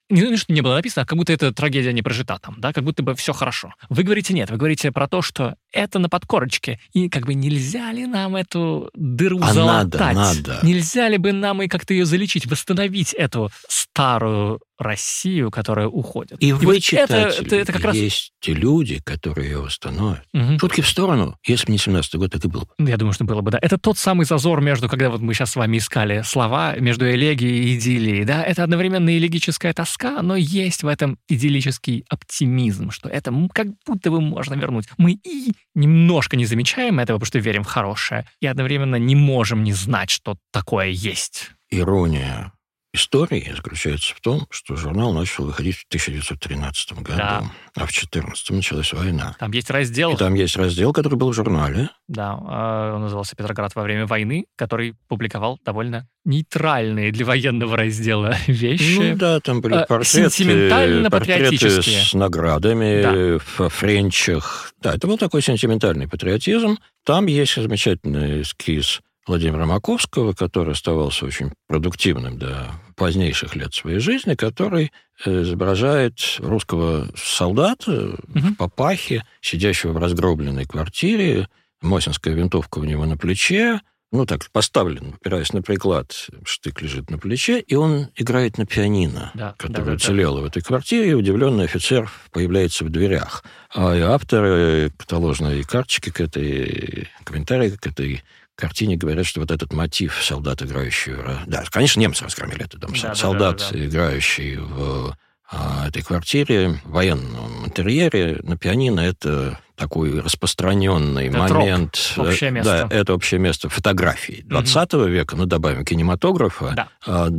не что не было написано, а как будто эта трагедия не прожита там, да, как будто бы все хорошо. Вы говорите нет, вы говорите про то, что это на подкорочке, и как бы нельзя ли нам эту дыру залатать? Надо. Нельзя ли бы нам и как-то ее залечить, восстановить эту старую Россию, которая уходит? И вы, читатели, это как раз... есть те люди, которые ее восстановят. Угу. Шутки в сторону, если бы не 17-й год, так и было бы. Я думаю, что было бы, да. Это тот самый зазор между, когда вот мы сейчас с вами искали слова, между элегией и идиллией, да, это одновременно элегическая тоска, но есть в этом идиллический оптимизм, что это как будто бы можно вернуть. Мы и немножко не замечаем этого, потому что верим в хорошее, и одновременно не можем не знать, что такое есть. Ирония истории заключается в том, что журнал начал выходить в 1913 году, Да. а в 1914 началась война. Там есть раздел... И там есть раздел, который был в журнале. Да, он назывался «Петроград во время войны», который публиковал довольно нейтральные для военного раздела вещи. Ну да, там были портреты сентиментально-патриотические. с наградами в френчах. Да, это был такой сентиментальный патриотизм. Там есть замечательный эскиз Владимира Маковского, который оставался очень продуктивным до позднейших лет своей жизни, который изображает русского солдата в папахе, сидящего в разгробленной квартире, мосинская винтовка у него на плече, так поставлен, опираясь на приклад, штык лежит на плече, и он играет на пианино, которое уцелело в этой квартире, и удивленный офицер появляется в дверях. А и авторы каталожной карточки комментарии к этой картине говорят, что вот этот мотив солдат, играющего... Да, конечно, немцы разгромили этот дом. Солдат, играющий в этой квартире, в военном интерьере, на пианино, это такой распространенный момент. Общее место. Да, это общее место фотографий 20 века, добавим кинематографа,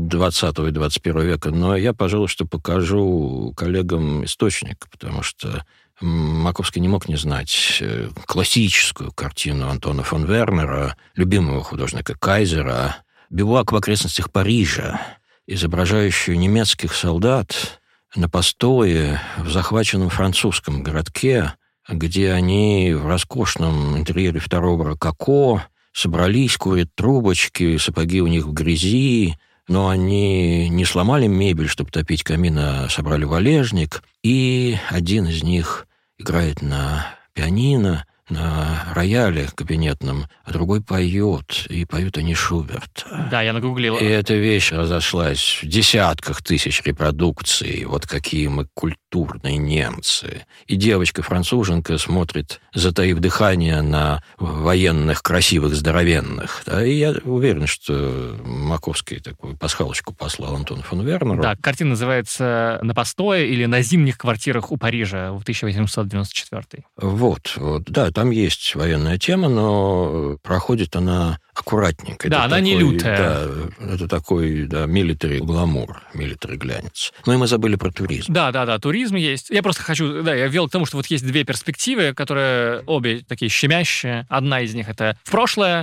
20 и 21 века. Но я, пожалуй, что покажу коллегам источник, потому что Маковский не мог не знать классическую картину Антона фон Вернера, любимого художника Кайзера, «Бивуак в окрестностях Парижа», изображающую немецких солдат на постое в захваченном французском городке, где они в роскошном интерьере второго рококо собрались, курят трубочки, сапоги у них в грязи, но они не сломали мебель, чтобы топить камин, а собрали валежник, и один из них играет на пианино, на рояле кабинетном, а другой поет, и поют они Шуберта. Да, я нагуглил. И эта вещь разошлась в десятках тысяч репродукций. Вот какие мы культурные немцы. И девочка-француженка смотрит, затаив дыхание, на военных, красивых, здоровенных. Да, и я уверен, что Маковский такую пасхалочку послал Антону фон Вернеру. Да, картина называется «На постое» или «На зимних квартирах у Парижа» в 1894. Вот, да, там есть военная тема, но проходит она аккуратненько. Да, она не лютая. Да, это такой, милитари гламур, милитари глянец. Ну и мы забыли про туризм. Да, туризм есть. Я просто хочу, я ввел к тому, что вот есть две перспективы, которые обе такие щемящие. Одна из них — это в прошлое,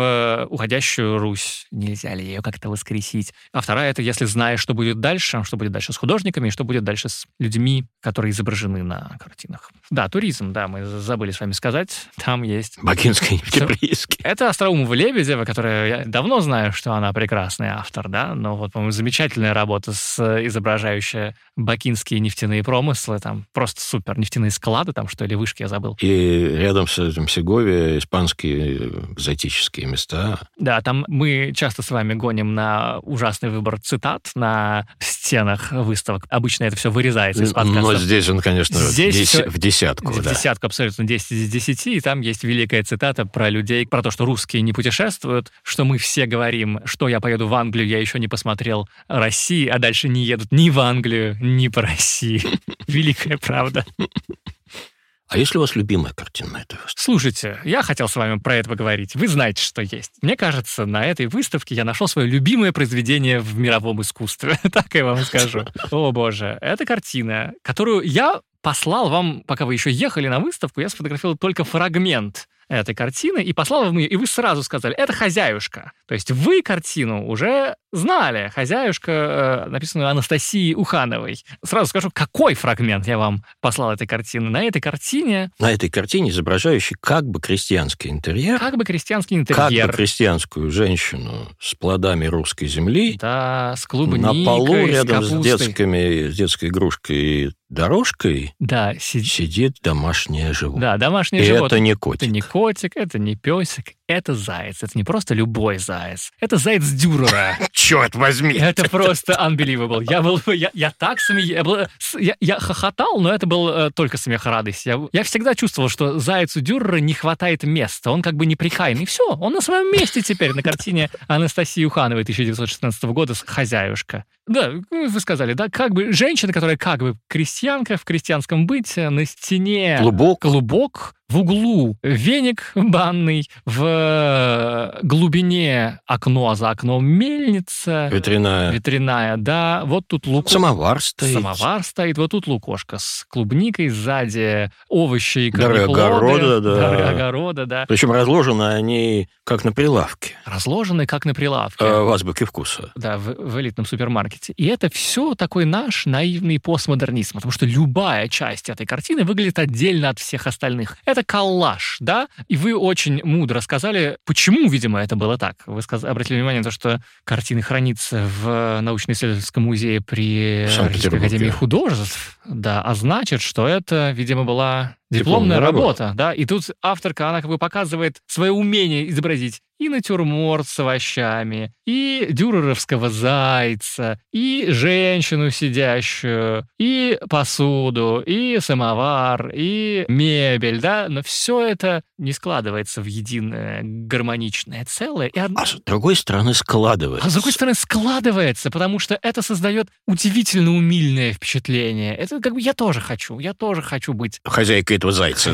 в уходящую Русь. Нельзя ли ее как-то воскресить? А вторая — это если знаешь, что будет дальше с художниками, и что будет дальше с людьми, которые изображены на картинах. Да, туризм, мы забыли с вами сказать. Там есть... Бакинский, Нефтеприиски. Это Остроумова Лебедева, которая... Я давно знаю, что она прекрасный автор, но вот, по-моему, замечательная работа, изображающая бакинские нефтяные промыслы, там просто супер, нефтяные склады, там что ли, вышки, я забыл. И рядом с этим Сеговия испанские экзотические места. Да, там мы часто с вами гоним на ужасный выбор цитат на стенах выставок. Обычно это все вырезается из подкаста. Но здесь он, конечно, в десятку. В десятку, абсолютно 10 из 10, и там есть великая цитата про людей, про то, что русские не путешествуют, что мы все говорим, что я поеду в Англию, я еще не посмотрел России, а дальше не едут ни в Англию, ни по России. Великая правда. А есть ли у вас любимая картина на этой выставке? Слушайте, я хотел с вами про это поговорить. Вы знаете, что есть. Мне кажется, на этой выставке я нашел свое любимое произведение в мировом искусстве. Так я вам скажу. О, боже. Это картина, которую я послал вам, пока вы еще ехали на выставку, я сфотографировал только фрагмент этой картины и послал вам ее, и вы сразу сказали, это «Хозяюшка». То есть вы картину уже знали. «Хозяюшка», написанную Анастасией Ухановой. Сразу скажу, какой фрагмент я вам послал этой картины. На этой картине изображающий как бы крестьянский интерьер. Как бы крестьянский интерьер. Как бы крестьянскую женщину с плодами русской земли. Да, с клубникой, на полу рядом с детской игрушкой и дорожкой сидит домашнее животное. Да, домашнее животное. Это не котик. Это не котик, это не песик, это заяц. Это не просто любой заяц. Это заяц Дюрера. Черт возьми! Это просто unbelievable. Я так смеялся. Я хохотал, но это был только смех и радость. Я всегда чувствовал, что зайцу Дюрера не хватает места. Он как бы неприкаянный. Все, он на своем месте теперь на картине Анастасии Ухановой 1916 года «Хозяюшка». Да, вы сказали, да, как бы женщина, которая как бы крестьянка в крестьянском быте, на стене клубок, в углу веник банный, в глубине окно, а за окном мельница. Ветряная, да. Вот тут Самовар стоит. Вот тут лукошка с клубникой, сзади овощи и дары огорода, да. Причем разложены они как на прилавке. В азбуке вкуса. Да, в элитном супермаркете. И это все такой наш наивный постмодернизм, потому что любая часть этой картины выглядит отдельно от всех остальных. Это коллаж, да? И вы очень мудро сказали, почему, видимо, это было так. Вы обратили внимание на то, что картина хранится в научно-исследовательском музее при Российской академии художеств, да, а значит, что это, видимо, была дипломная работа, да, и тут авторка, она как бы показывает свое умение изобразить и натюрморт с овощами, и дюреровского зайца, и женщину сидящую, и посуду, и самовар, и мебель, да, но все это не складывается в единое гармоничное целое. А с другой стороны складывается. Потому что это создает удивительно умильное впечатление. Это как бы я тоже хочу быть хозяйкой этого зайца,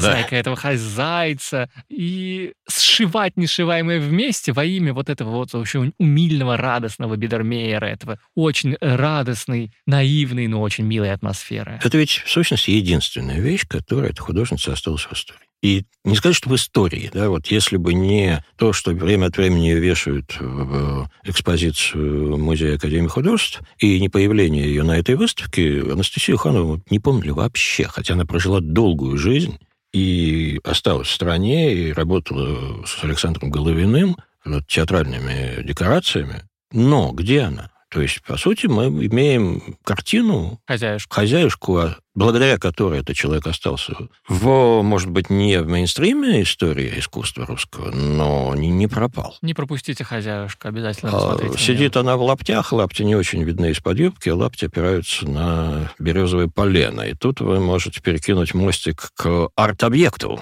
зайца, и сшивать несшиваемое вместе во имя вот этого вот очень умильного, радостного Бидермейера, этого очень радостной, наивной, но очень милой атмосферы. Это ведь, в сущности, единственная вещь, которая эта художница осталась в истории. И не сказать, что в истории, да, вот если бы не то, что время от времени ее вешают в экспозицию Музея Академии художеств, и не появление ее на этой выставке, Анастасию Уханову не помнили вообще, хотя она прожила долгую жизнь и осталась в стране, и работала с Александром Головиным над театральными декорациями. Но где она? То есть, по сути, мы имеем картину «Хозяюшку», благодаря которой этот человек остался может быть, не в мейнстриме истории искусства русского, но не пропал. Не пропустите «Хозяюшку», обязательно посмотрите. Сидит она в лаптях, лапти не очень видны из-под юбки, а лапти опираются на березовое полено. И тут вы можете перекинуть мостик к арт-объекту.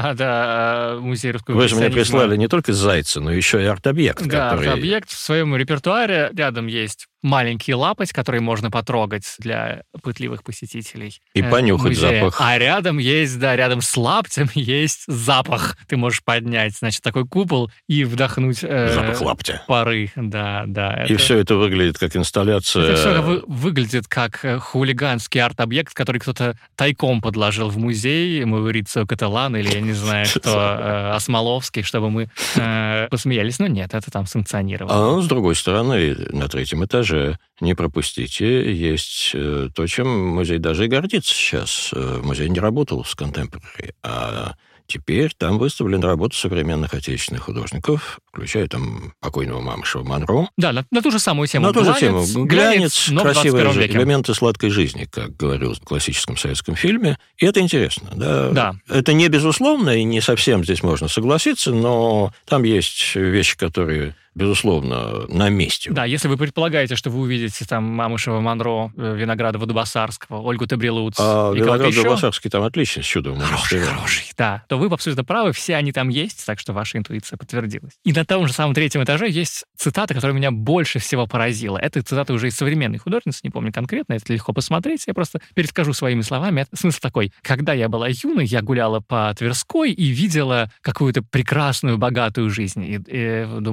Да, музей русского Вы же мне прислали не только зайца, но еще и арт-объект. Да, арт-объект в своем репертуаре. Рядом есть маленький лапоть, который можно потрогать для пытливых посетителей. И понюхать музея. Запах. А рядом с лаптем есть запах. Ты можешь поднять, значит, такой купол и вдохнуть запах лаптя. Пары. Да. И все это выглядит как инсталляция. Это все выглядит как хулиганский арт-объект, который кто-то тайком подложил в музей, Маурицио Каталан или, я не знаю, кто, Осмоловский, чтобы мы посмеялись. Но нет, это там санкционировано. А с другой стороны, на третьем этаже не пропустите, есть то, чем музей даже и гордится сейчас. Музей не работал с контемпорари, а теперь там выставлены работы современных отечественных художников, включая там покойного Мамышева Монро. Да, на ту же самую тему. Глянец, красивые элементы сладкой жизни, как говорил в классическом советском фильме. И это интересно. Да? Это не безусловно, и не совсем здесь можно согласиться, но там есть вещи, которые безусловно, на месте. Да, если вы предполагаете, что вы увидите там Мамышева Монро, Виноградова-Дубасарского, Ольгу Табрилуц и кого-то еще... Виноградов-Дубасарский там отлично, с чудом. Хороший, да. То вы абсолютно правы, все они там есть, так что ваша интуиция подтвердилась. И на том же самом третьем этаже есть цитата, которая меня больше всего поразила. Это цитата уже из современной художницы, не помню конкретно, это легко посмотреть, я просто перескажу своими словами. Смысл такой: когда я была юной, я гуляла по Тверской и видела какую-то прекрасную, богатую жизнь. И думала,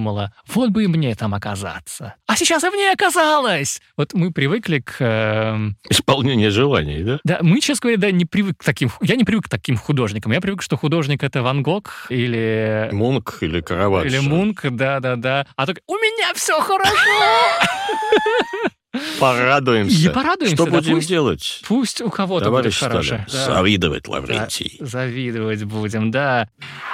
вот бы и мне там оказаться. А сейчас и мне оказалось! Вот мы привыкли к... Исполнение желаний, да? Да, мы, честно говоря, да, не привык к таким... Я не привык к таким художникам. Я привык, что художник — это Ван Гог или... Мунк или Караваджо. Или Мунк, да-да-да. А только «У меня все хорошо!» Порадуемся. И порадуемся. Что да, будем делать? Пусть у кого-то Товарищ будет хорошо. Сталин, завидовать, Лаврентий. Да, завидовать будем, да.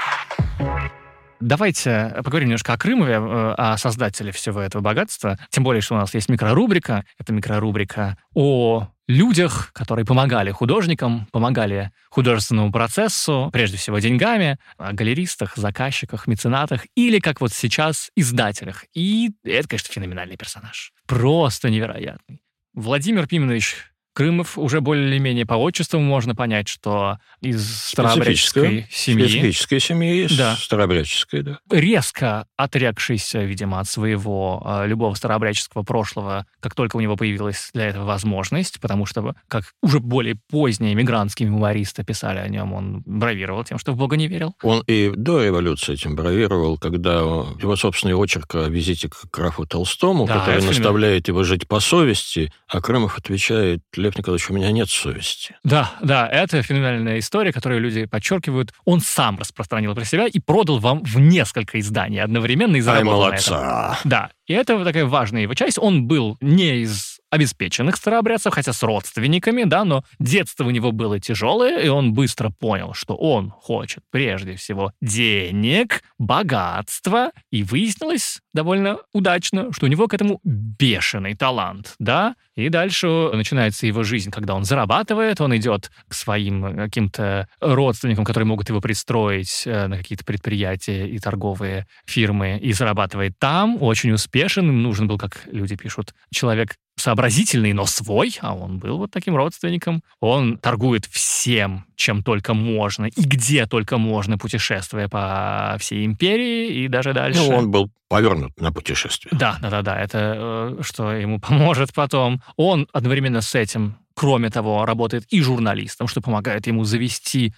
Давайте поговорим немножко о Крымове, о создателе всего этого богатства. Тем более, что у нас есть микрорубрика. Это микрорубрика о людях, которые помогали художникам, помогали художественному процессу, прежде всего деньгами, о галеристах, заказчиках, меценатах или, как вот сейчас, издателях. И это, конечно, феноменальный персонаж. Просто невероятный. Владимир Пименович Крымов уже более-менее по отчеству можно понять, что из старообрядческой семьи. Специфическая семья есть, да. Старообрядческая, да. Резко отрекшийся, видимо, от своего любого старообрядческого прошлого, как только у него появилась для этого возможность, потому что, как уже более поздние эмигрантские мемуаристы писали о нем, он бравировал тем, что в Бога не верил. Он и до революции этим бравировал, когда его собственный очерк о визите к графу Толстому, Да, который наставляет его жить по совести, а Крымов отвечает: Лев Николаевич, у меня нет совести. Да, это феноменальная история, которую люди подчеркивают. Он сам распространил про себя и продал вам в несколько изданий одновременно и заработал на этом. Молодца! Да, и это такая важная его часть. Он был не из обеспеченных старообрядцев, хотя с родственниками, да, но детство у него было тяжелое, и он быстро понял, что он хочет прежде всего денег, богатства, и выяснилось довольно удачно, что у него к этому бешеный талант, да, и дальше начинается его жизнь, когда он зарабатывает, он идет к своим каким-то родственникам, которые могут его пристроить на какие-то предприятия и торговые фирмы, и зарабатывает там, очень успешен, им нужен был, как люди пишут, человек сообразительный, но свой, а он был вот таким родственником. Он торгует всем, чем только можно, и где только можно, путешествуя по всей империи и даже дальше. Ну, он был повернут на путешествие. Да, это что ему поможет потом. Он одновременно с этим, кроме того, работает и журналистом, что помогает ему завести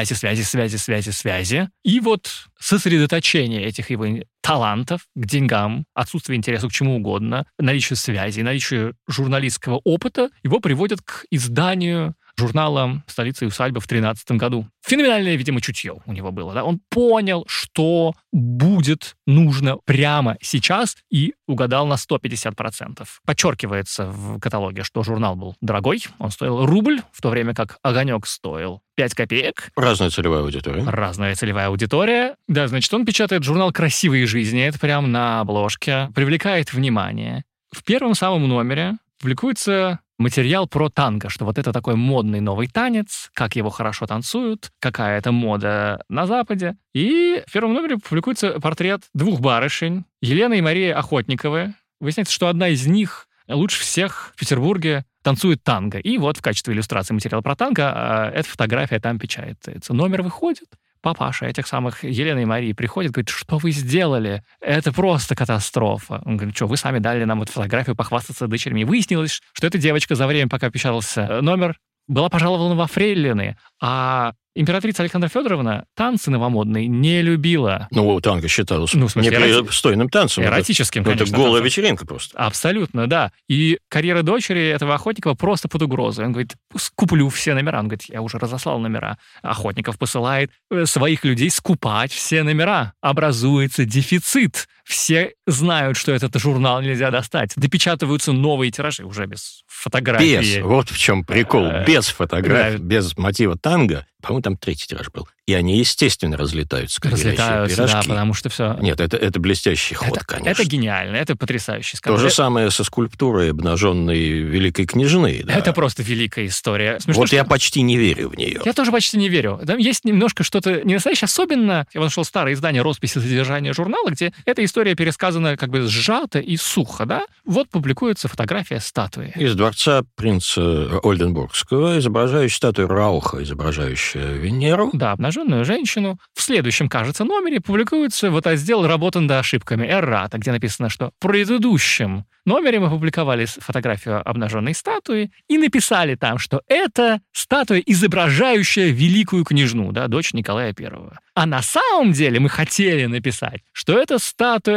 связи. И вот сосредоточение этих его талантов к деньгам, отсутствие интереса к чему угодно, наличие связей, наличие журналистского опыта его приводят к изданию журнала «Столица и усадьба» в 2013 году. Феноменальное, видимо, чутье у него было. Да? Он понял, что будет нужно прямо сейчас, и угадал на 150%. Подчеркивается в каталоге, что журнал был дорогой, он стоил рубль, в то время как «Огонек» стоил 5 копеек. Разная целевая аудитория. Разная целевая аудитория. Да, значит, он печатает журнал «Красивые жизни», это прямо на обложке, привлекает внимание. В первом самом номере публикуется материал про танго, что вот это такой модный новый танец, как его хорошо танцуют, какая это мода на Западе. И в первом номере публикуется портрет двух барышень, Елены и Марии Охотниковы. Выясняется, что одна из них лучше всех в Петербурге танцует танго. И вот в качестве иллюстрации материала про танго эта фотография там печатается. Номер выходит. Папаша этих самых Елены и Марии приходит, говорит: что вы сделали? Это просто катастрофа. Он говорит: что, вы сами дали нам эту фотографию похвастаться дочерями. И выяснилось, что эта девочка за время, пока печатался номер, была пожалована во фрейлины, а императрица Александра Федоровна танцы новомодные не любила. Ну, танго считалось непристойным танцем. Эротическим, конечно. Это голая вечеринка просто. Абсолютно, да. И карьера дочери этого Охотникова просто под угрозой. Он говорит: скуплю все номера. Он говорит: я уже разослал номера. Охотников посылает своих людей скупать все номера. Образуется дефицит. Все знают, что этот журнал нельзя достать. Допечатываются новые тиражи уже без фотографии. Вот в чем прикол. Без фотографий, без мотива танго. По-моему, там 3-й тираж был. И они, естественно, разлетаются, как разлетаются, пирожки. Да, потому что все... Нет, это блестящий ход, конечно. Это гениально, это потрясающий. То же самое со скульптурой обнаженной великой княжны. Да. Это просто великая история. Смешно, вот я почти не верю в нее. Я тоже почти не верю. Там есть немножко что-то не настоящее. Особенно, я нашел старое издание «Росписи содержания журнала», где эта история пересказана как бы сжато и сухо, да? Вот публикуется фотография статуи. Из дворца принца Ольденбургского, изображающая статую Рауха, изображающая Венеру. Да, обнаженную женщину. В следующем, кажется, номере публикуется вот раздел «Работан да ошибками» «Эррата», где написано, что в предыдущем номере мы публиковали фотографию обнаженной статуи и написали там, что это статуя, изображающая великую княжну, да, дочь Николая I. А на самом деле мы хотели написать, что это статуя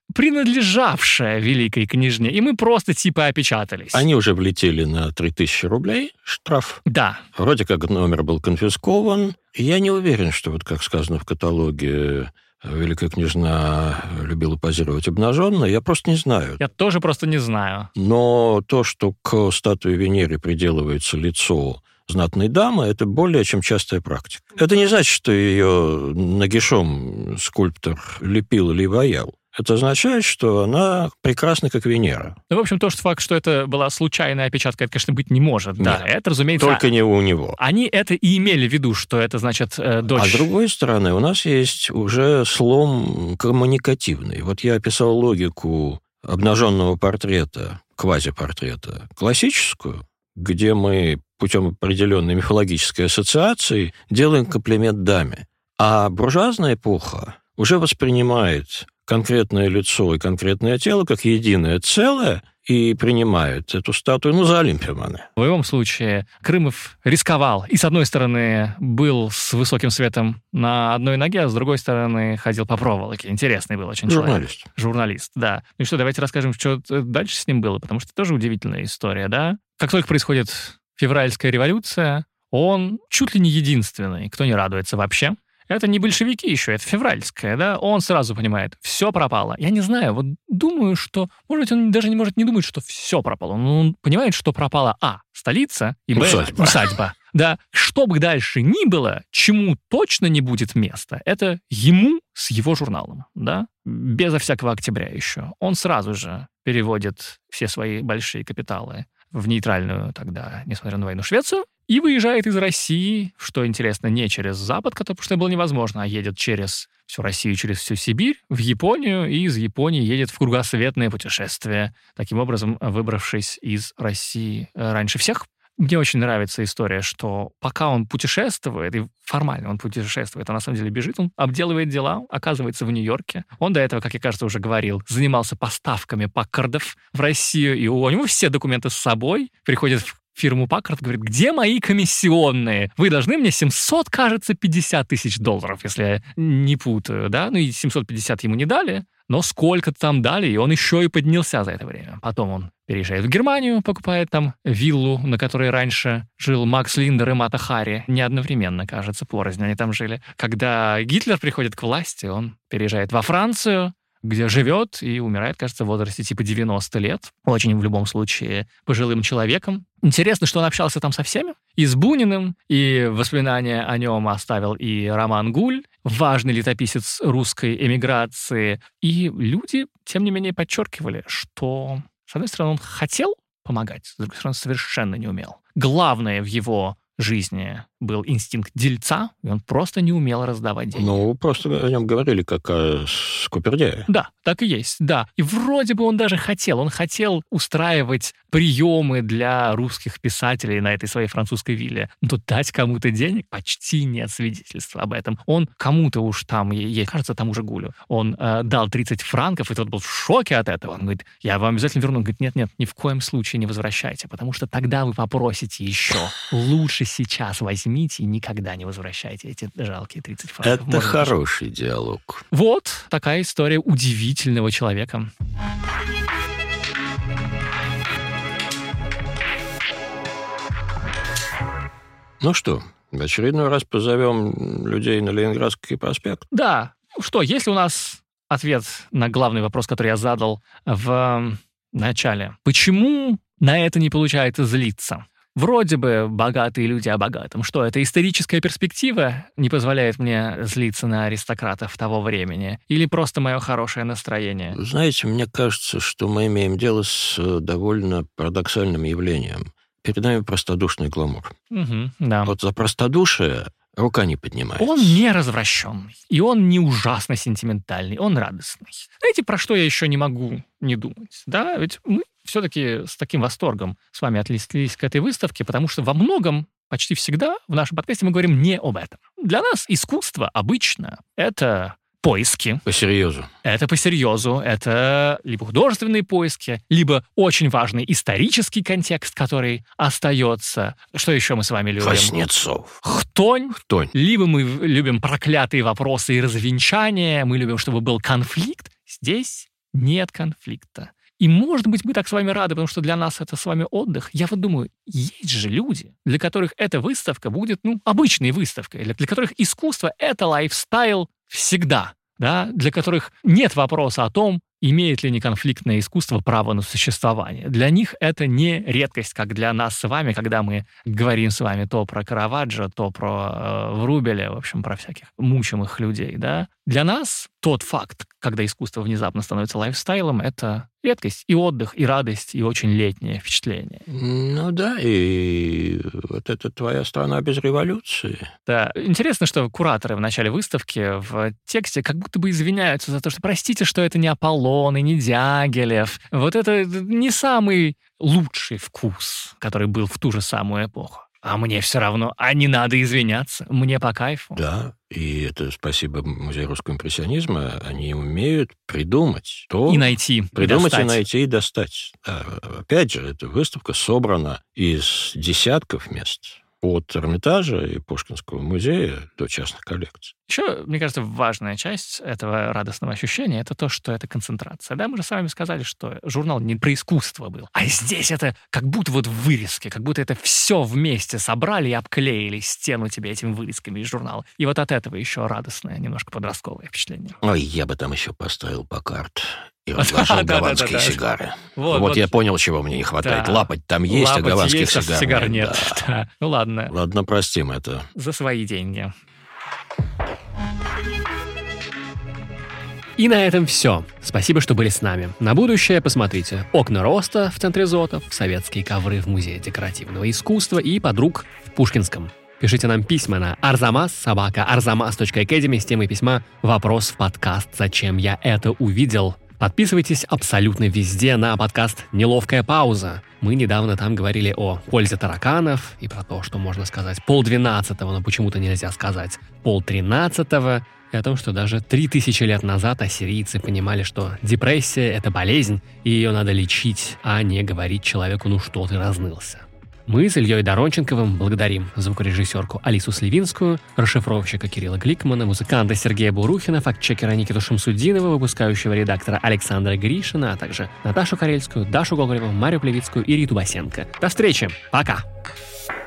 принадлежавшая великой княжне, и мы просто типа опечатались. Они уже влетели на 3000 рублей штраф. Да. Вроде как номер был конфискован. Я не уверен, что, вот как сказано в каталоге, великая княжна любила позировать обнаженно, я просто не знаю. Я тоже просто не знаю. Но то, что к статуе Венеры приделывается лицо знатной дамы, это более чем частая практика. Это не значит, что ее нагишом скульптор лепил или ваял. Это означает, что она прекрасна, как Венера. Ну, в общем, факт, что это была случайная опечатка, это, конечно, быть не может. Нет, да, это, разумеется... Только не у него. Они это и имели в виду, что это, значит, дочь... А с другой стороны, у нас есть уже слом коммуникативный. Вот я описал логику обнаженного портрета, квазипортрета, классическую, где мы путем определенной мифологической ассоциации делаем комплимент даме. А буржуазная эпоха уже воспринимает конкретное лицо и конкретное тело как единое целое и принимает эту статую, за Олимпиуманы. В любом случае, Крымов рисковал. И, с одной стороны, был с высоким светом на одной ноге, а с другой стороны, ходил по проволоке. Интересный был очень человек. Журналист, да. Ну и что, давайте расскажем, что дальше с ним было, потому что это тоже удивительная история, да? Как только происходит февральская революция, он чуть ли не единственный, кто не радуется вообще. Это не большевики еще, это февральская, да? Он сразу понимает, все пропало. Я не знаю, вот думаю, что, может быть, он даже не может не думать, что все пропало. Он понимает, что пропала столица, и усадьба. Да, что бы дальше ни было, чему точно не будет места, это ему с его журналом, да? Безо всякого октября еще. Он сразу же переводит все свои большие капиталы в нейтральную тогда, несмотря на войну, Швецию, и выезжает из России, что интересно, не через Запад, потому что это было невозможно, а едет через всю Россию, через всю Сибирь, в Японию, и из Японии едет в кругосветное путешествие, таким образом выбравшись из России раньше всех. Мне очень нравится история, что пока он путешествует, и формально он путешествует, а на самом деле бежит, он обделывает дела, оказывается в Нью-Йорке. Он до этого, как я, кажется, уже говорил, занимался поставками Паккардов в Россию, и у него все документы с собой, приходит в фирму Паккард, говорит, где мои комиссионные? Вы должны мне 700, кажется, 50 тысяч долларов, если я не путаю, да? Ну и 750 ему не дали, но сколько-то там дали, и он еще и поднялся за это время. Потом он переезжает в Германию, покупает там виллу, на которой раньше жил Макс Линдер и Мата Хари. Не одновременно, кажется, порознь они там жили. Когда Гитлер приходит к власти, он переезжает во Францию, где живет и умирает, кажется, в возрасте типа 90 лет. Очень, в любом случае, пожилым человеком. Интересно, что он общался там со всеми. И с Буниным, и воспоминания о нем оставил и Роман Гуль, важный летописец русской эмиграции. И люди, тем не менее, подчеркивали, что, с одной стороны, он хотел помогать, с другой стороны, совершенно не умел. Главное в его жизни был инстинкт дельца, и он просто не умел раздавать деньги. Ну, просто о нем говорили как о скупердяе. Да, так и есть, да. И вроде бы он даже хотел. Он хотел устраивать приемы для русских писателей на этой своей французской вилле. Но дать кому-то денег почти нет свидетельства об этом. Он кому-то уж там, кажется, тому же Гулю, он дал 30 франков, и тот был в шоке от этого. Он говорит, я вам обязательно верну. Он говорит, нет, ни в коем случае не возвращайте, потому что тогда вы попросите еще. Лучше сейчас возьмите и никогда не возвращайте эти жалкие 30 франков. Это хороший диалог. Вот такая история удивительного человека. Ну что, в очередной раз позовем людей на Ленинградский проспект? Да. Что, есть ли у нас ответ на главный вопрос, который я задал в начале? Почему на это не получается злиться? Вроде бы богатые люди о богатом. Что, это историческая перспектива не позволяет мне злиться на аристократов того времени? Или просто мое хорошее настроение? Знаете, мне кажется, что мы имеем дело с довольно парадоксальным явлением. Перед нами простодушный гламур. Угу, да. Вот за простодушие рука не поднимается. Он не развращенный, и он не ужасно сентиментальный, он радостный. Знаете, про что я еще не могу не думать? Да, ведь мы все-таки с таким восторгом с вами отнеслись к этой выставке, потому что во многом, почти всегда в нашем подкасте мы говорим не об этом. Для нас искусство обычно — это поиски. По-серьезу. Это по-серьезу. Это либо художественные поиски, либо очень важный исторический контекст, который остается. Что еще мы с вами любим? Воснецов. Хтонь. Хтонь. Либо мы любим проклятые вопросы и развенчания, мы любим, чтобы был конфликт. Здесь нет конфликта. И, может быть, мы так с вами рады, потому что для нас это с вами отдых. Я вот думаю, есть же люди, для которых эта выставка будет, обычной выставкой, для которых искусство — это лайфстайл всегда, да, для которых нет вопроса о том, имеет ли неконфликтное искусство право на существование. Для них это не редкость, как для нас с вами, когда мы говорим с вами то про Караваджо, то про Врубеля, в общем, про всяких мучимых людей, да. Для нас тот факт, когда искусство внезапно становится лайфстайлом, это редкость и отдых, и радость, и очень летнее впечатление. Ну да, и вот это твоя страна без революции. Да, интересно, что кураторы в начале выставки в тексте как будто бы извиняются за то, что простите, что это не Аполлон и не Дягилев. Вот это не самый лучший вкус, который был в ту же самую эпоху. А мне все равно, а не надо извиняться, мне по кайфу. Да, и это спасибо Музею русского импрессионизма, они умеют придумать то... И найти, придумать, и и найти, и достать. Да, опять же, эта выставка собрана из десятков мест. От Эрмитажа и Пушкинского музея до частных коллекций. Еще, мне кажется, важная часть этого радостного ощущения — это то, что это концентрация. Да, мы же с вами сказали, что журнал не про искусство был. А здесь это как будто вот в вырезке, как будто это все вместе собрали и обклеили стену тебе этими вырезками из журнала. И вот от этого еще радостное, немножко подростковое впечатление. Ой, я бы там еще поставил Паккарт и разложил гаванские сигары. Вот я понял, чего мне не хватает. Да. Лапоть там есть, а гаванских сигар нет. Да. Ну ладно. Ладно, простим это. За свои деньги. И на этом все. Спасибо, что были с нами. На будущее посмотрите «Окна роста» в центре Зотов, советские ковры в Музее декоративного искусства и «Подруг» в Пушкинском. Пишите нам письма на arzamas@arzamas.academy с темой письма «Вопрос в подкаст. Зачем я это увидел?». Подписывайтесь абсолютно везде на подкаст «Неловкая пауза». Мы недавно там говорили о пользе тараканов и про то, что можно сказать 11:30, но почему-то нельзя сказать 12:30, и о том, что даже 3000 лет назад ассирийцы понимали, что депрессия — это болезнь, и ее надо лечить, а не говорить человеку «ну что ты разнылся». Мы с Ильей Доронченковым благодарим звукорежиссерку Алису Сливинскую, расшифровщика Кирилла Гликмана, музыканта Сергея Бурухина, фактчекера Никиту Шамсудинова, выпускающего редактора Александра Гришина, а также Наташу Карельскую, Дашу Гоголеву, Марию Плевицкую и Риту Басенко. До встречи! Пока!